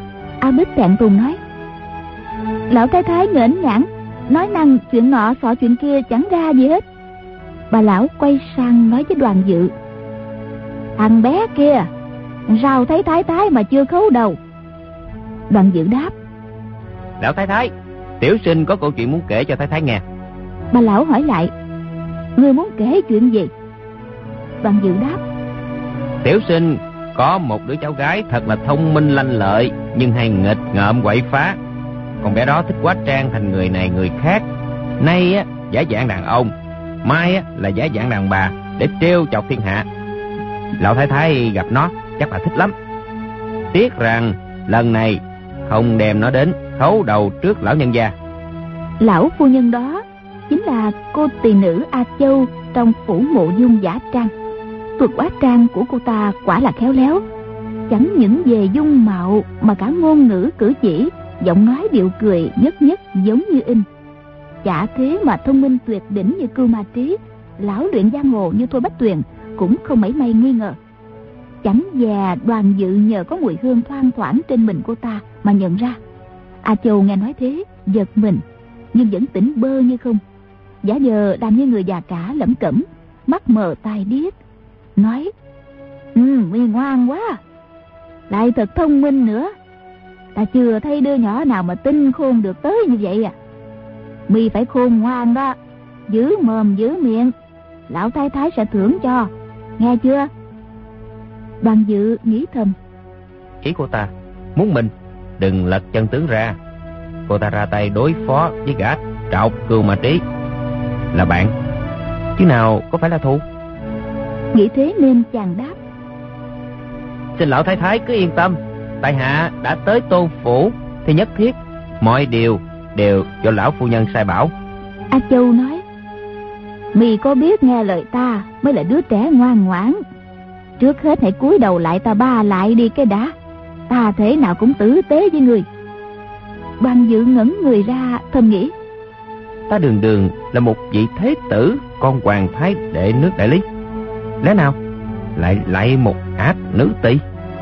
A Bích thẹn thùng nói: Lão thái thái nghển nhãn, nói năng chuyện nọ xọ chuyện kia chẳng ra gì hết. Bà lão quay sang nói với Đoàn Dự: Thằng bé kia sao thấy thái thái mà chưa khấu đầu? Đoàn Dự đáp:
Lão thái thái, tiểu sinh có câu chuyện muốn kể cho thái thái nghe.
Bà lão hỏi lại: Ngươi muốn kể chuyện gì? Đoàn Dự đáp:
Tiểu sinh có một đứa cháu gái thật là thông minh lanh lợi, nhưng hay nghịch ngợm quậy phá. Con bé đó thích hóa trang thành người này người khác. Nay á, giả dạng đàn ông, mai á, là giả dạng đàn bà để trêu chọc thiên hạ. Lão thái thái gặp nó chắc là thích lắm. Tiếc rằng lần này không đem nó đến khấu đầu trước lão nhân gia.
Lão phu nhân đó chính là cô tỳ nữ A Châu trong phủ Mộ Dung giả trang. Thuật hóa trang của cô ta quả là khéo léo, chẳng những về dung mạo mà cả ngôn ngữ cử chỉ, giọng nói điệu cười nhất nhất giống như in. Chả thế mà thông minh tuyệt đỉnh như Cưu Ma Trí, lão luyện giang hồ như Thôi Bách Tuyền cũng không mảy may nghi ngờ. Chẳng dè Đoàn Dự nhờ có mùi hương thoang thoảng trên mình cô ta mà nhận ra. A Châu nghe nói thế giật mình, nhưng vẫn tỉnh bơ như không, giả vờ làm như người già cả lẩm cẩm, mắt mờ tai điếc, nói: Ừ, mi ngoan quá, lại thật thông minh nữa. Ta chưa thấy đứa nhỏ nào mà tinh khôn được tới như vậy à. Mi phải khôn ngoan đó, giữ mồm giữ miệng, lão thái thái sẽ thưởng cho, nghe chưa? Đoàn Dự nghĩ thầm:
Ý cô ta muốn mình đừng lật chân tướng ra. Cô ta ra tay đối phó với gã trọc Cưu Ma Trí là bạn, chứ nào có phải là thù.
Nghĩ thế nên chàng đáp:
Xin lão thái thái cứ yên tâm, tại hạ đã tới Tôn phủ thì nhất thiết mọi điều đều do lão phu nhân sai bảo.
A Châu nói: Mi có biết nghe lời ta mới là đứa trẻ ngoan ngoãn. Trước hết hãy cúi đầu lại ta ba lại đi cái đã, ta thế nào cũng tử tế với người. Đoàn Dự ngẩn người ra thầm nghĩ:
Ta đường đường là một vị thế tử, con hoàng thái đệ nước Đại Lý, lẽ nào lại lại một ác nữ tỳ?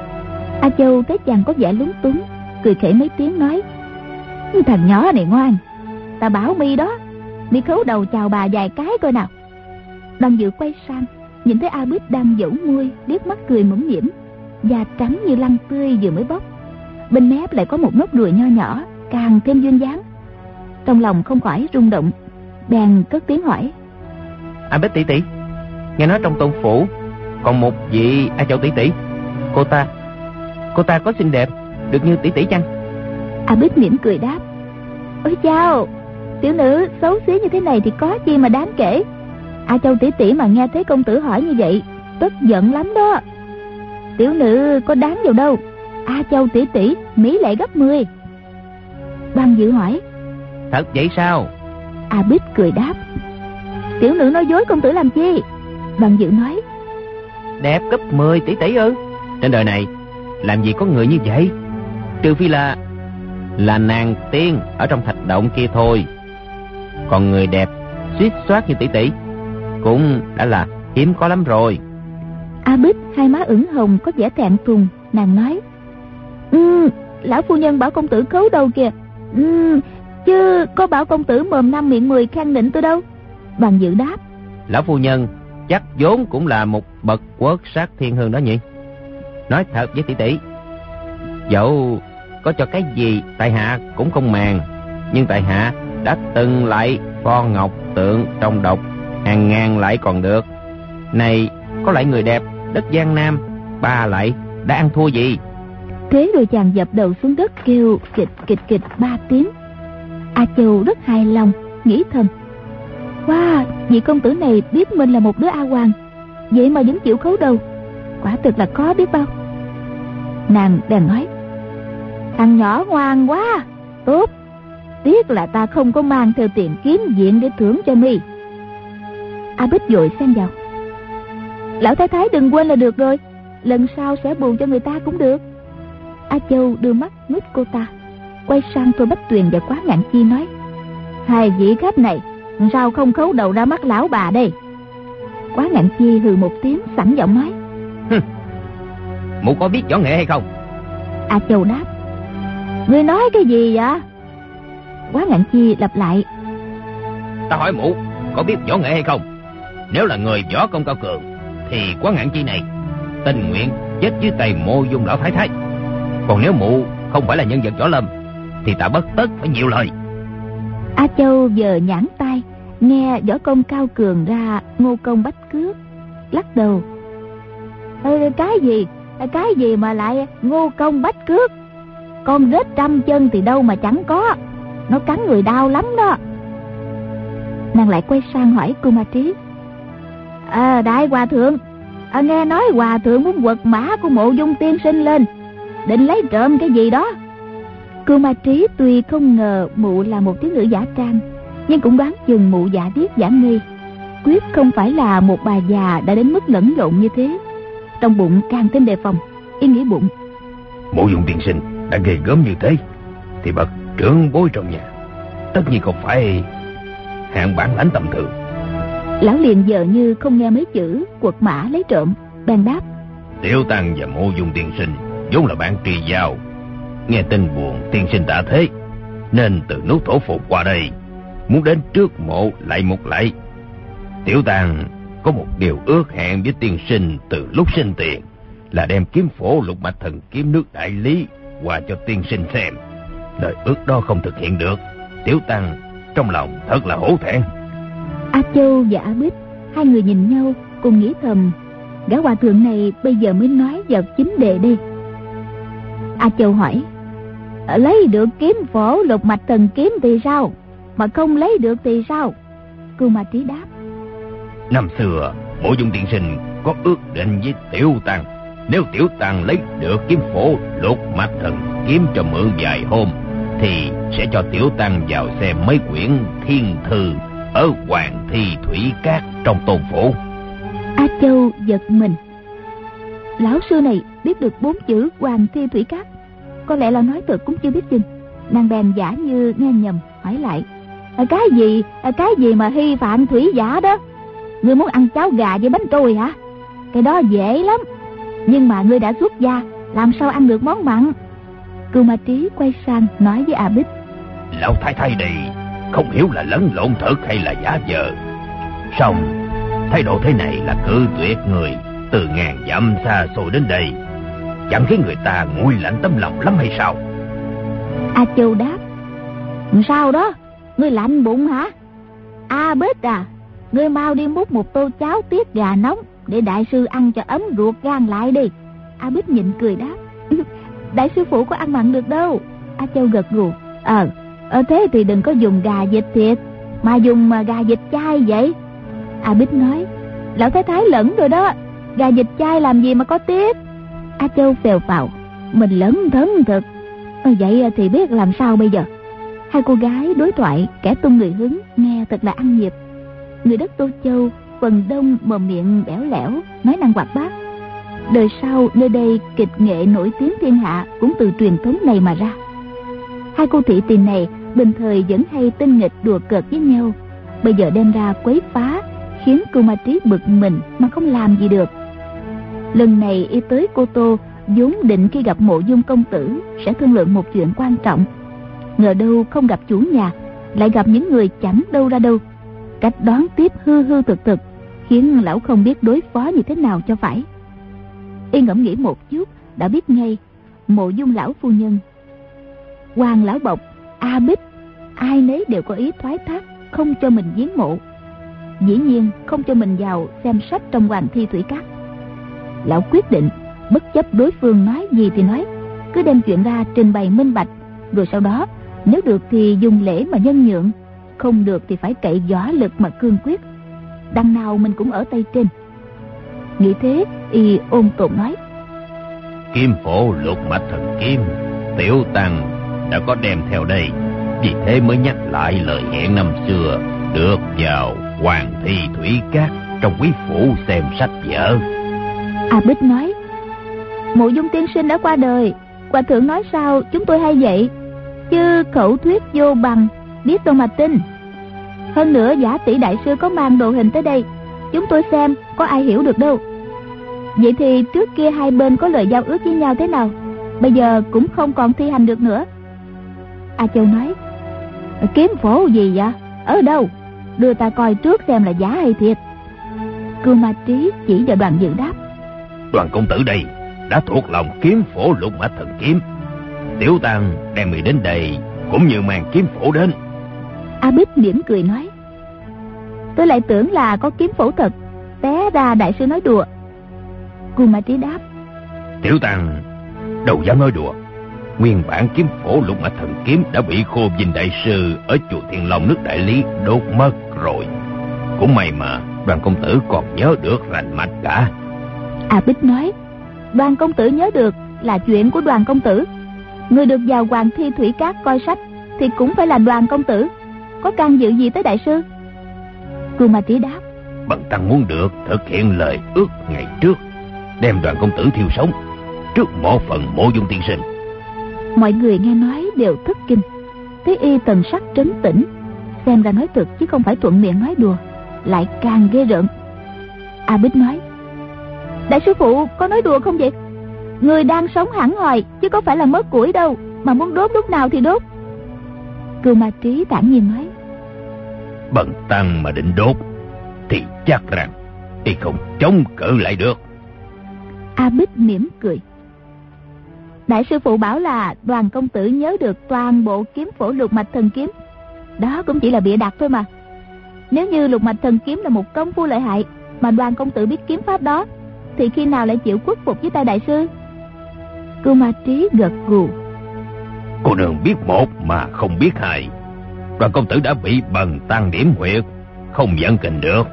A Châu thấy chàng có vẻ lúng túng, cười khẩy mấy tiếng nói: Thằng nhỏ này ngoan, ta bảo mi đó, mi khấu đầu chào bà vài cái coi nào. Đoàn Dự quay sang nhìn thấy A Bích đang dẫu môi, liếc mắt cười mũm mĩm, da trắng như lăng tươi vừa mới bóc, bên mép lại có một nốt ruồi nho nhỏ, càng thêm duyên dáng. Trong lòng không khỏi rung động, bèn cất tiếng hỏi:
A Bích tỷ tỷ, nghe nói trong Tôn phủ còn một vị A Châu tỷ tỷ, cô ta cô ta có xinh đẹp được như tỷ tỷ chăng?
A Bích mỉm cười đáp: Ôi chao, tiểu nữ xấu xí như thế này thì có chi mà đáng kể. A Châu tỷ tỷ mà nghe thấy công tử hỏi như vậy tức giận lắm đó. Tiểu nữ có đáng vào đâu, A Châu tỷ tỷ mỹ lệ gấp mười. Đoàn Dự hỏi:
Thật vậy sao?
A Bích cười đáp: Tiểu nữ nói dối công tử làm chi? Đoàn Dự nói:
Đẹp gấp mười tỷ tỷ ư? Trên đời này làm gì có người như vậy, trừ phi là là nàng tiên ở trong thạch động kia thôi. Còn người đẹp suýt soát như tỷ tỷ cũng đã là hiếm có lắm rồi.
A Bích hai má ửng hồng có vẻ thẹn thùng, nàng nói: Ừ, lão phu nhân bảo công tử khấu đầu kìa. Ừ, chứ có bảo công tử mồm năm miệng mười khen nịnh tôi đâu. Đoàn Dự đáp:
Lão phu nhân chắc vốn cũng là một bậc quốc sát thiên hương đó nhỉ. Nói thật với tỷ tỷ, dẫu có cho cái gì tại hạ cũng không màng, nhưng tại hạ đã từng lại pho ngọc tượng trong độc hàng ngàn lại còn được. Này có lại người đẹp đất Giang Nam, ba lại đã ăn thua gì?
Thế rồi chàng dập đầu xuống đất kêu kịch kịch kịch ba tiếng. A Châu rất hài lòng, nghĩ thầm: Wow, vị công tử này biết mình là một đứa A Hoàng, vậy mà vẫn chịu khấu đầu, quả thực là khó biết bao. Nàng bèn nói: Thằng nhỏ ngoan quá, tốt, tiếc là ta không có mang theo tiền kiếm diện để thưởng cho mi. A Bích vội xen vào: Lão thái thái đừng quên là được rồi, lần sau sẽ bù cho người ta cũng được. A Châu đưa mắt ngước cô ta, quay sang Thôi Bách Tuyền và Quá Ngạn Chi nói: Hai vị khách này sao không khấu đầu ra mắt lão bà đây? Quá Ngạn Chi hừ một tiếng, sẵn giọng nói:
Mụ có biết võ nghệ hay không?
A Châu đáp: Ngươi nói cái gì vậy? Quá Ngạn Chi lặp lại.
Ta hỏi mụ có biết võ nghệ hay không? Nếu là người võ công cao cường thì Quá Ngạn Chi này tình nguyện chết dưới tay Mộ Dung lão thái thái. Còn nếu mụ không phải là nhân vật võ lâm thì ta bất tất phải nhiều lời.
A Châu giờ nhãn tai, nghe võ công cao cường ra Ngô Công Bách Cước, lắc đầu. Ê, cái gì cái gì mà lại Ngô Công Bách Cước? Con rết trăm chân thì đâu mà chẳng có, nó cắn người đau lắm đó. Nàng lại quay sang hỏi cô Ma Trí. À, đại hòa thượng, à, nghe nói hòa thượng muốn quật mã của Mộ Dung tiên sinh lên, định lấy trộm cái gì đó. Cô Ma Trí tuy không ngờ mụ là một thiếu nữ giả trang, nhưng cũng đoán chừng mụ giả điếc giả nghi, quyết không phải là một bà già đã đến mức lẫn lộn như thế. Trong bụng càng thêm đề phòng, y nghĩ bụng:
Mộ Dung tiên sinh đã ghê gớm như thế thì bậc trưởng bối trong nhà tất nhiên không phải hạng bản lãnh tầm thường.
Lão liền giờ như không nghe mấy chữ quật mã lấy trộm, bèn đáp:
Tiểu Tăng và Mộ Dung tiên sinh vốn là bạn tri giao, nghe tin buồn tiên sinh đã thế nên từ nước Thổ Phục qua đây, muốn đến trước mộ lại một lạy. Tiểu Tăng có một điều ước hẹn với tiên sinh từ lúc sinh tiền, là đem kiếm phổ lục mạch thần kiếm nước Đại Lý qua cho tiên sinh xem. Lời ước đó không thực hiện được, Tiểu Tăng trong lòng thật là hổ thẹn.
A Châu và A Bích hai người nhìn nhau cùng nghĩ thầm: gã hòa thượng này bây giờ mới nói vào chính đề đi. A Châu hỏi: lấy được kiếm phổ lục mạch thần kiếm thì sao, mà không lấy được thì sao? Cô Ma Trí đáp:
Năm xưa Mộ Dung tiên sinh có ước định với Tiểu Tăng, nếu Tiểu Tăng lấy được kiếm phổ lục mạch thần kiếm cho mượn vài hôm thì sẽ cho Tiểu Tăng vào xem mấy quyển thiên thư ở Hoàng Thi Thủy Cát trong tôn phủ.
A Châu giật mình. Lão sư này biết được bốn chữ Hoàng Thi Thủy Cát, có lẽ là nói thật cũng chưa biết chừng. Nàng bèn giả như nghe nhầm, hỏi lại: cái gì cái gì mà hy phạm thủy giả đó? Ngươi muốn ăn cháo gà với bánh trôi hả? Cái đó dễ lắm, nhưng mà ngươi đã xuất gia, làm sao ăn được món mặn? Cưu Ma Trí quay sang nói với A Bích:
Lão thái thái đây không hiểu là lẫn lộn thật hay là giả vờ. Xong thái độ thế này là cự tuyệt người từ ngàn dặm xa xôi đến đây, chẳng khiến người ta nguội lạnh tấm lòng lắm hay sao?
A Châu đáp: sao đó, ngươi lạnh bụng hả? A Bích à, ngươi mau đi múc một tô cháo tiết gà nóng để đại sư ăn cho ấm ruột gan lại đi. A Bích nhịn cười đáp: đại sư phụ có ăn mặn được đâu. A Châu gật gù: Ờ, ờ thế thì đừng có dùng gà vịt thịt, mà dùng mà gà vịt chay vậy. A Bích nói: lão thái thái lẫn rồi đó, gà vịt chay làm gì mà có tiết. A Châu phèo phào: mình lẫn thấn thật. Ờ, vậy thì biết làm sao bây giờ? Hai cô gái đối thoại kẻ tung người hứng, nghe thật là ăn nhịp. Người đất Tô Châu phần đông mồm miệng bẽo lẽo, nói năng hoạt bát. Đời sau nơi đây kịch nghệ nổi tiếng thiên hạ cũng từ truyền thống này mà ra. Hai cô thị tỳ này bình thời vẫn hay tinh nghịch đùa cợt với nhau, bây giờ đem ra quấy phá, khiến cô Ma Trí bực mình mà không làm gì được. Lần này y tới Cô Tô vốn định khi gặp Mộ Dung công tử sẽ thương lượng một chuyện quan trọng, ngờ đâu không gặp chủ nhà, lại gặp những người chẳng đâu ra đâu. Cách đoán tiếp hư hư thực thực, khiến lão không biết đối phó như thế nào cho phải. Y ngẫm nghĩ một chút đã biết ngay Mộ Dung lão phu nhân, Hoàng lão bộc, A Bích, ai nấy đều có ý thoái thác không cho mình viếng mộ, dĩ nhiên không cho mình vào xem sách trong Hoàng Thi Thủy Cát. Lão quyết định bất chấp đối phương nói gì thì nói, cứ đem chuyện ra trình bày minh bạch, rồi sau đó nếu được thì dùng lễ mà nhân nhượng, không được thì phải cậy võ lực mà cương quyết. Đằng nào mình cũng ở tay trên. Nghĩ thế, y ôn tồn nói:
Kiếm phổ lục mạch thần kiếm Tiểu Tăng đã có đem theo đây, vì thế mới nhắc lại lời hẹn năm xưa được vào Hoàng Thi Thủy Cát trong quý phủ xem sách vở.
A Bích nói: Mộ Dung tiên sinh đã qua đời, hòa thượng nói sao chúng tôi hay vậy, chứ khẩu thuyết vô bằng, biết đâu mà tin. Hơn nữa giả tỷ đại sư có mang đồ hình tới đây, chúng tôi xem có ai hiểu được đâu. Vậy thì trước kia hai bên có lời giao ước với nhau thế nào, bây giờ cũng không còn thi hành được nữa, A Châu nói: Kiếm phổ gì vậy? Ở đâu? Đưa ta coi trước xem là giả hay thiệt. Cưu Ma Trí chỉ vào Đoàn Dự đáp:
Đoàn công tử đây đã thuộc lòng kiếm phổ Lục Mạch Thần Kiếm. Tiểu Tăng đem người đến đây cũng như mang kiếm phổ đến.
A Bích mỉm cười nói: Tôi lại tưởng là có kiếm phổ thật, té ra đại sư nói đùa. Cưu Ma Trí đáp:
Tiểu Tăng đâu dám nói đùa. Nguyên bản kiếm phổ Lục Mạch Thần Kiếm đã bị Khô Vinh đại sư ở chùa Thiên Long nước Đại Lý đốt mất rồi. Cũng may mà Đoàn công tử còn nhớ được rành mạch cả.
A Bích nói: Đoàn công tử nhớ được là chuyện của Đoàn công tử. Người được vào Hoàng Thi Thủy Cát coi sách thì cũng phải là Đoàn công tử, có can dự gì tới đại sư? Cưu Ma Trí đáp:
Bần tăng muốn được thực hiện lời ước ngày trước, đem Đoàn công tử thiêu sống trước mộ phần Mộ Dung tiên sinh.
Mọi người nghe nói đều thất kinh. Thế y thần sắc trấn tĩnh, xem ra nói thật chứ không phải thuận miệng nói đùa, lại càng ghê rợn. A Bích nói: Đại sư phụ có nói đùa không vậy? Người đang sống hẳn hoài chứ có phải là mất củi đâu, mà muốn đốt lúc nào thì đốt. Cưu Ma Trí thản nhiên nói:
Bần tăng mà định đốt thì chắc rằng y không chống cự lại được.
A Bích mỉm cười: Đại sư phụ bảo là Đoàn công tử nhớ được toàn bộ kiếm phổ Lục Mạch Thần Kiếm, đó cũng chỉ là bịa đặt thôi mà. Nếu như Lục Mạch Thần Kiếm là một công phu lợi hại mà Đoàn công tử biết kiếm pháp đó, thì khi nào lại chịu khuất phục với tay đại sư? Cưu Ma Trí gật gù:
Cô nương biết một mà không biết hai. Đoàn công tử đã bị bần tăng điểm huyệt, không giận kình được.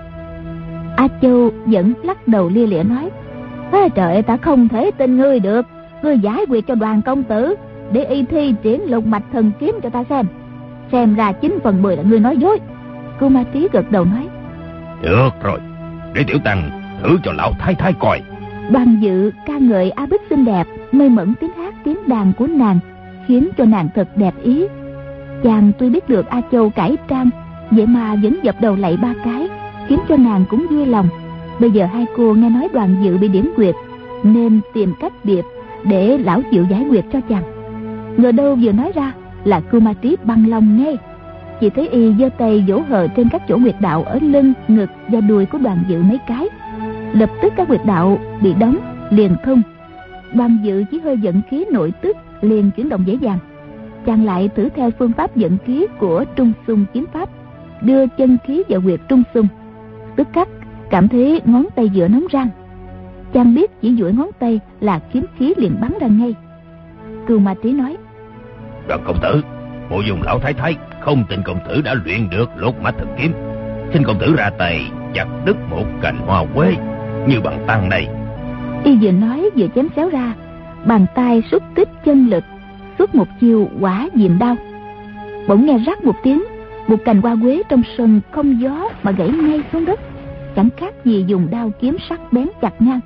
A Châu vẫn lắc đầu lia lịa nói: Ê trời, ta không thể tin ngươi được. Ngươi giải quyết cho Đoàn công tử để y thi triển Lục Mạch Thần Kiếm cho ta xem. Xem ra chín phần mười là ngươi nói dối. Cưu Ma Trí gật đầu nói:
Được rồi, để tiểu tăng thử cho lão thái thái coi.
Đoàn Dự ca ngợi A Bích xinh đẹp, mê mẩn tiếng hát tiếng đàn của nàng, khiến cho nàng thật đẹp ý. Chàng tuy biết được A Châu cải trang, vậy mà vẫn dập đầu lạy ba cái, khiến cho nàng cũng vui lòng. Bây giờ hai cô nghe nói Đoàn Dự bị điểm quyệt, nên tìm cách điệp để lão chịu giải quyệt cho chàng. Ngờ đâu vừa nói ra là Cưu Ma Trí băng lòng ngay. Chỉ thấy y giơ tay vỗ hờ trên các chỗ huyệt đạo ở lưng, ngực và đùi của Đoàn Dự mấy cái. Lập tức các huyệt đạo bị đóng liền thông. Đoàn Dự chỉ hơi vận khí nội tức liền chuyển động dễ dàng. Chàng lại thử theo phương pháp vận khí của Trung Xung kiếm pháp, đưa chân khí vào huyệt Trung Xung. Tức khắc cảm thấy ngón tay giữa nóng rang. Chàng biết chỉ duỗi ngón tay là kiếm khí liền bắn ra ngay. Cưu Ma Trí nói:
Đoàn công tử, Mộ Dung lão thái thái không tin công tử đã luyện được Lục Mạch Thần Kiếm, xin công tử ra tay chặt đứt một cành hoa quế như bằng tăng này.
Y vừa nói vừa chém xéo ra, bàn tay xuất tích chân lực, xuất một chiêu Hỏa Diệm Đao. Bỗng nghe rắc một tiếng, một cành hoa quế trong sân không gió mà gãy ngay xuống đất, chẳng khác gì dùng đao kiếm sắc bén chặt ngang.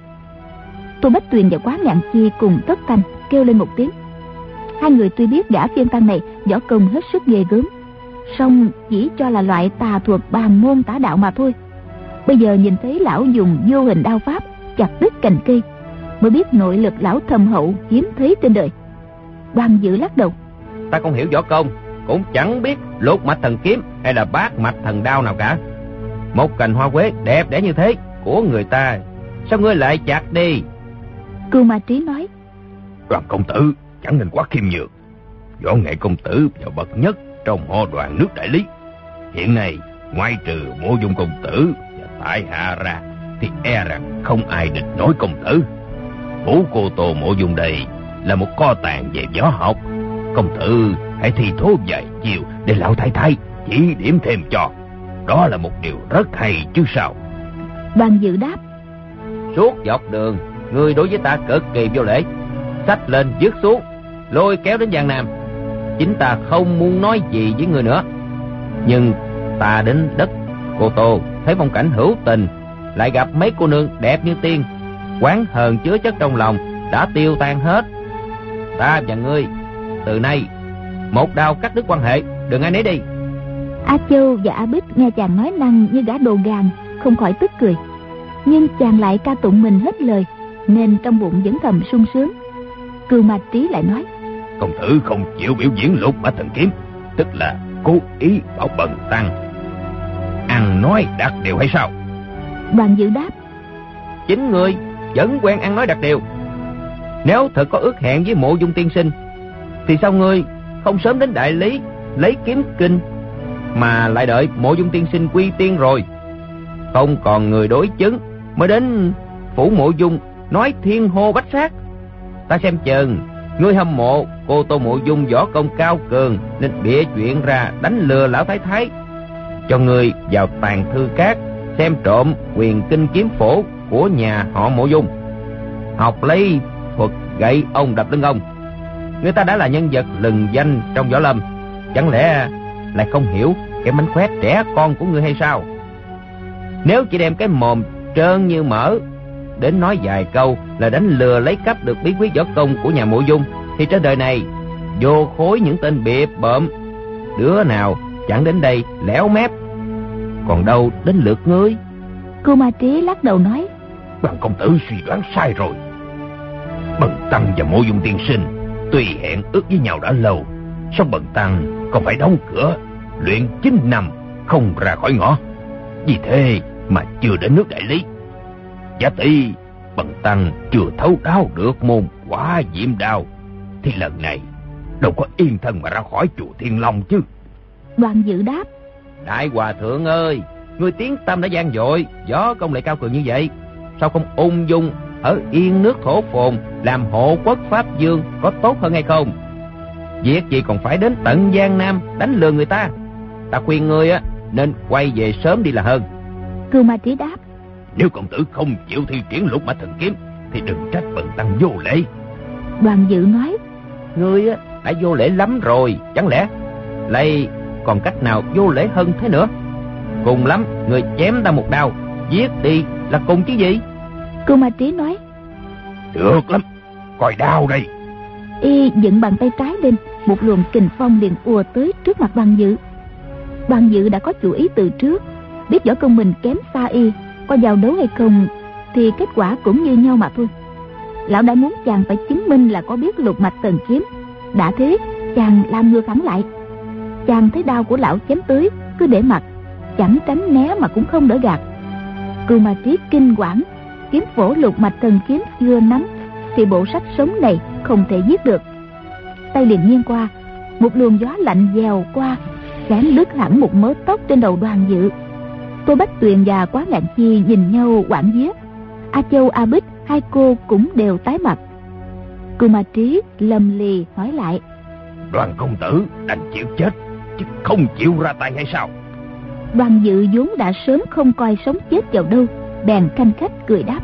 Tô Bách Tuyền và Quá Ngạn Chi cùng Tất Thành kêu lên một tiếng. Hai người tuy biết gã phiên tăng này võ công hết sức ghê gớm, song chỉ cho là loại tà thuật bàn môn tả đạo mà thôi. Bây giờ nhìn thấy lão dùng vô hình đao pháp chặt đứt cành cây, mới biết nội lực lão thâm hậu hiếm thấy trên đời. Đoàn Dự lắc đầu:
Ta không hiểu võ công, cũng chẳng biết Lục Mạch Thần Kiếm hay là Bát Mạch Thần Đao nào cả. Một cành hoa quế đẹp đẽ như thế của người ta, sao ngươi lại chặt đi?
Cưu Ma Trí nói:
Đoàn công tử chẳng nên quá khiêm nhường. Võ nghệ công tử và bậc nhất trong họ Đoàn nước Đại Lý. Hiện nay ngoài trừ Mộ Dung công tử và tại hạ ra thì e rằng không ai địch nổi công tử. Phủ Cô Tô Mộ Dung đây là một kho tàng về võ học. Công tử hãy thi thố vài chiều để lão thái thái chỉ điểm thêm cho. Đó là một điều rất hay chứ sao.
Đoàn Dự đáp:
Suốt dọc đường ngươi đối với ta cực kỳ vô lễ, xách lên vứt xuống, lôi kéo đến Giang Nam. Chính ta không muốn nói gì với ngươi nữa, nhưng ta đến đất Cô Tô thấy phong cảnh hữu tình, lại gặp mấy cô nương đẹp như tiên, oán hờn chứa chất trong lòng đã tiêu tan hết. Ta và ngươi từ nay một đao cắt đứt quan hệ, đừng ai nấy đi.
A Châu và A Bích nghe chàng nói năng như gã đồ gàn, không khỏi tức cười. Nhưng chàng lại ca tụng mình hết lời, nên trong bụng vẫn thầm sung sướng. Cưu Ma Trí lại nói:
công tử không chịu biểu diễn Lục Mã Thần Kiếm, tức là cố ý bảo bần tăng ăn nói đặc điều hay sao?
Đoàn Dự đáp:
Chính người vẫn quen ăn nói đặc điều. Nếu thật có ước hẹn với Mộ Dung tiên sinh, thì sao ngươi không sớm đến đại lý lấy kiếm kinh, mà lại đợi Mộ Dung tiên sinh quy tiên rồi, không còn người đối chứng mới đến phủ Mộ Dung nói thiên hô bách sát? Ta xem chừng ngươi hâm mộ cô Tô Mộ Dung võ công cao cường, nên bịa chuyện ra đánh lừa lão thái thái, cho ngươi vào tàng thư cát xem trộm quyền kinh kiếm phổ của nhà họ Mộ Dung, học lấy thuật gậy ông đập lưng ông. Người ta đã là nhân vật lừng danh trong võ lâm, chẳng lẽ lại không hiểu cái mánh khóe trẻ con của ngươi hay sao? Nếu chỉ đem cái mồm trơn như mỡ đến nói vài câu là đánh lừa lấy cắp được bí quyết võ công của nhà Mộ Dung, thì trên đời này vô khối những tên bịp bợm, đứa nào chẳng đến đây lẻo mép, còn đâu đến lượt ngươi.
Cô Ma Trí lắc đầu nói:
Bằng công tử suy đoán sai rồi. Bần tăng và Mộ Dung tiên sinh tuy hẹn ước với nhau đã lâu, song bần tăng còn phải đóng cửa luyện chín năm không ra khỏi ngõ, vì thế mà chưa đến nước đại lý. Giả tỷ bần tăng chưa thấu đáo được môn Hỏa Diệm Đao, thì lần này đâu có yên thân mà ra khỏi chùa Thiên Long chứ.
Đoàn Dự đáp:
Đại hòa thượng ơi, người tiếng tâm đã vang dội, võ công lại cao cường như vậy, sao không ung dung ở yên nước thổ phồn làm hộ quốc pháp vương có tốt hơn hay không? Việc gì còn phải đến tận Giang Nam đánh lừa người ta? Ta khuyên ngươi á nên quay về sớm đi là hơn.
Cưu Ma Trí đáp:
Nếu công tử không chịu thi triển Lục Mã Thần Kiếm thì đừng trách bần tăng vô lễ.
Đoàn Dự nói:
Ngươi á đã vô lễ lắm rồi, chẳng lẽ lại còn cách nào vô lễ hơn thế nữa? Cùng lắm người chém ta một đao, giết đi là cùng chứ gì?
Cưu Ma Trí nói:
Được lắm, coi đao đây.
Y dựng bàn tay trái lên, một luồng kình phong liền ùa tới trước mặt Đoàn Dự. Đoàn Dự đã có chủ ý từ trước, biết võ công mình kém xa y, có giao đấu hay không thì kết quả cũng như nhau mà thôi. Lão đã muốn chàng phải chứng minh là có biết Lục Mạch Thần Kiếm, đã thế chàng làm ngược phản lại. Chàng thấy đao của lão chém tới, cứ để mặc, chẳng tránh né mà cũng không đỡ gạt. Cưu Ma Trí kinh quản, kiếm phổ Lục Mạch Thần Kiếm chưa nắm thì bộ sách sống này không thể giết được. Tay liền nghiêng qua, một luồng gió lạnh dèo qua, xén lướt hẳn một mớ tóc trên đầu Đoàn Dự. Tô Bách Tuyền và Quá Ngạn Chi nhìn nhau quảng vía. A Châu, A Bích hai cô cũng đều tái mặt. Cưu Ma Trí lầm lì hỏi lại:
Đoàn công tử đành chịu chết chứ không chịu ra tay hay sao?
Đoàn Dự vốn đã sớm không coi sống chết vào đâu, bèn khanh khách cười đáp: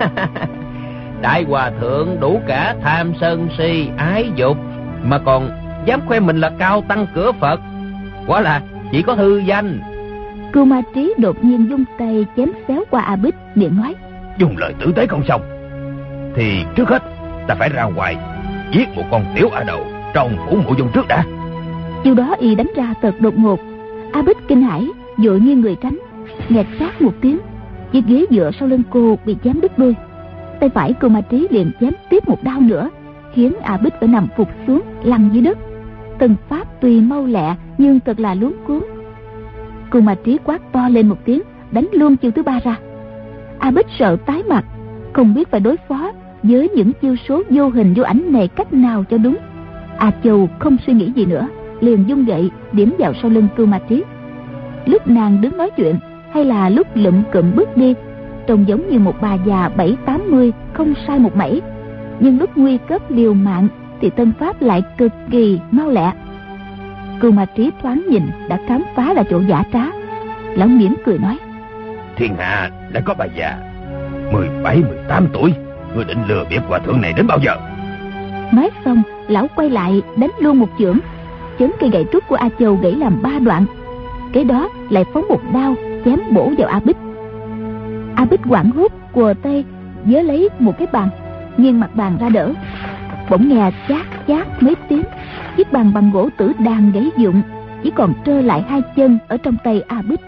Đại hòa thượng đủ cả tham sân si ái dục, mà còn dám khoe mình là cao tăng cửa Phật, quả là chỉ có hư danh.
Cưu Ma Trí đột nhiên vung tay chém xéo qua A Bích, miệng nói:
Dùng lời tử tế không xong thì trước hết ta phải ra ngoài giết một con tiểu a đầu trong phủ Mộ Dung trước đã.
Chiêu đó y đánh ra thật đột ngột. A Bích kinh hãi vội nghiêng người tránh, nghẹt sát một tiếng, chiếc ghế dựa sau lưng cô bị chém đứt đôi. Tay phải Cưu Ma Trí liền chém tiếp một đao nữa, khiến A Bích phải nằm phục xuống lăn dưới đất. Từng pháp tuy mau lẹ nhưng thật là luống cuống. Cưu Ma Trí quát to lên một tiếng, đánh luôn chiêu thứ ba ra. A Bích sợ tái mặt, không biết phải đối phó với những chiêu số vô hình vô ảnh này cách nào cho đúng. A Châu không suy nghĩ gì nữa, liền vung gậy điểm vào sau lưng Cưu Ma Trí. Lúc nàng đứng nói chuyện hay là lúc lụm cụm bước đi, trông giống như một bà già bảy tám mươi, không sai một mảy. Nhưng lúc nguy cấp liều mạng thì tân pháp lại cực kỳ mau lẹ. Cưu Ma Trí thoáng nhìn đã khám phá là chỗ giả trá. Lão mỉm cười nói:
Thiên hạ đã có bà già mười bảy mười tám tuổi, ngươi định lừa bịp hòa thượng này đến bao giờ?
Nói xong lão quay lại đánh luôn một chưởng, chấn cây gậy trúc của A Châu gãy làm ba đoạn. Kế đó lại phóng một đao chém bổ vào A Bích. A Bích hoảng hốt quờ tay vớ lấy một cái bàn, nghiêng mặt bàn ra đỡ. Bỗng nghe chát chát mấy tiếng, chiếc bàn bằng gỗ tử đàn gãy vụn, chỉ còn trơ lại hai chân ở trong tay A Bích.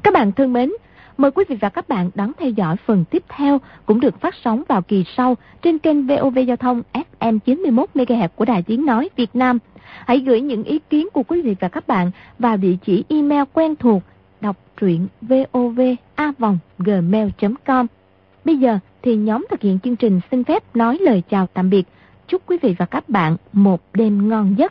Các bạn thân mến, mời quý vị và các bạn đón theo dõi phần tiếp theo cũng được phát sóng vào kỳ sau trên kênh vê o vê Giao thông ép em chín mươi mốt mê ga héc của Đài Tiếng Nói Việt Nam. Hãy gửi những ý kiến của quý vị và các bạn vào địa chỉ email quen thuộc đọc truyện vov a vòng gmail chấm com. Bây giờ thì nhóm thực hiện chương trình xin phép nói lời chào tạm biệt. Chúc quý vị và các bạn một đêm ngon giấc.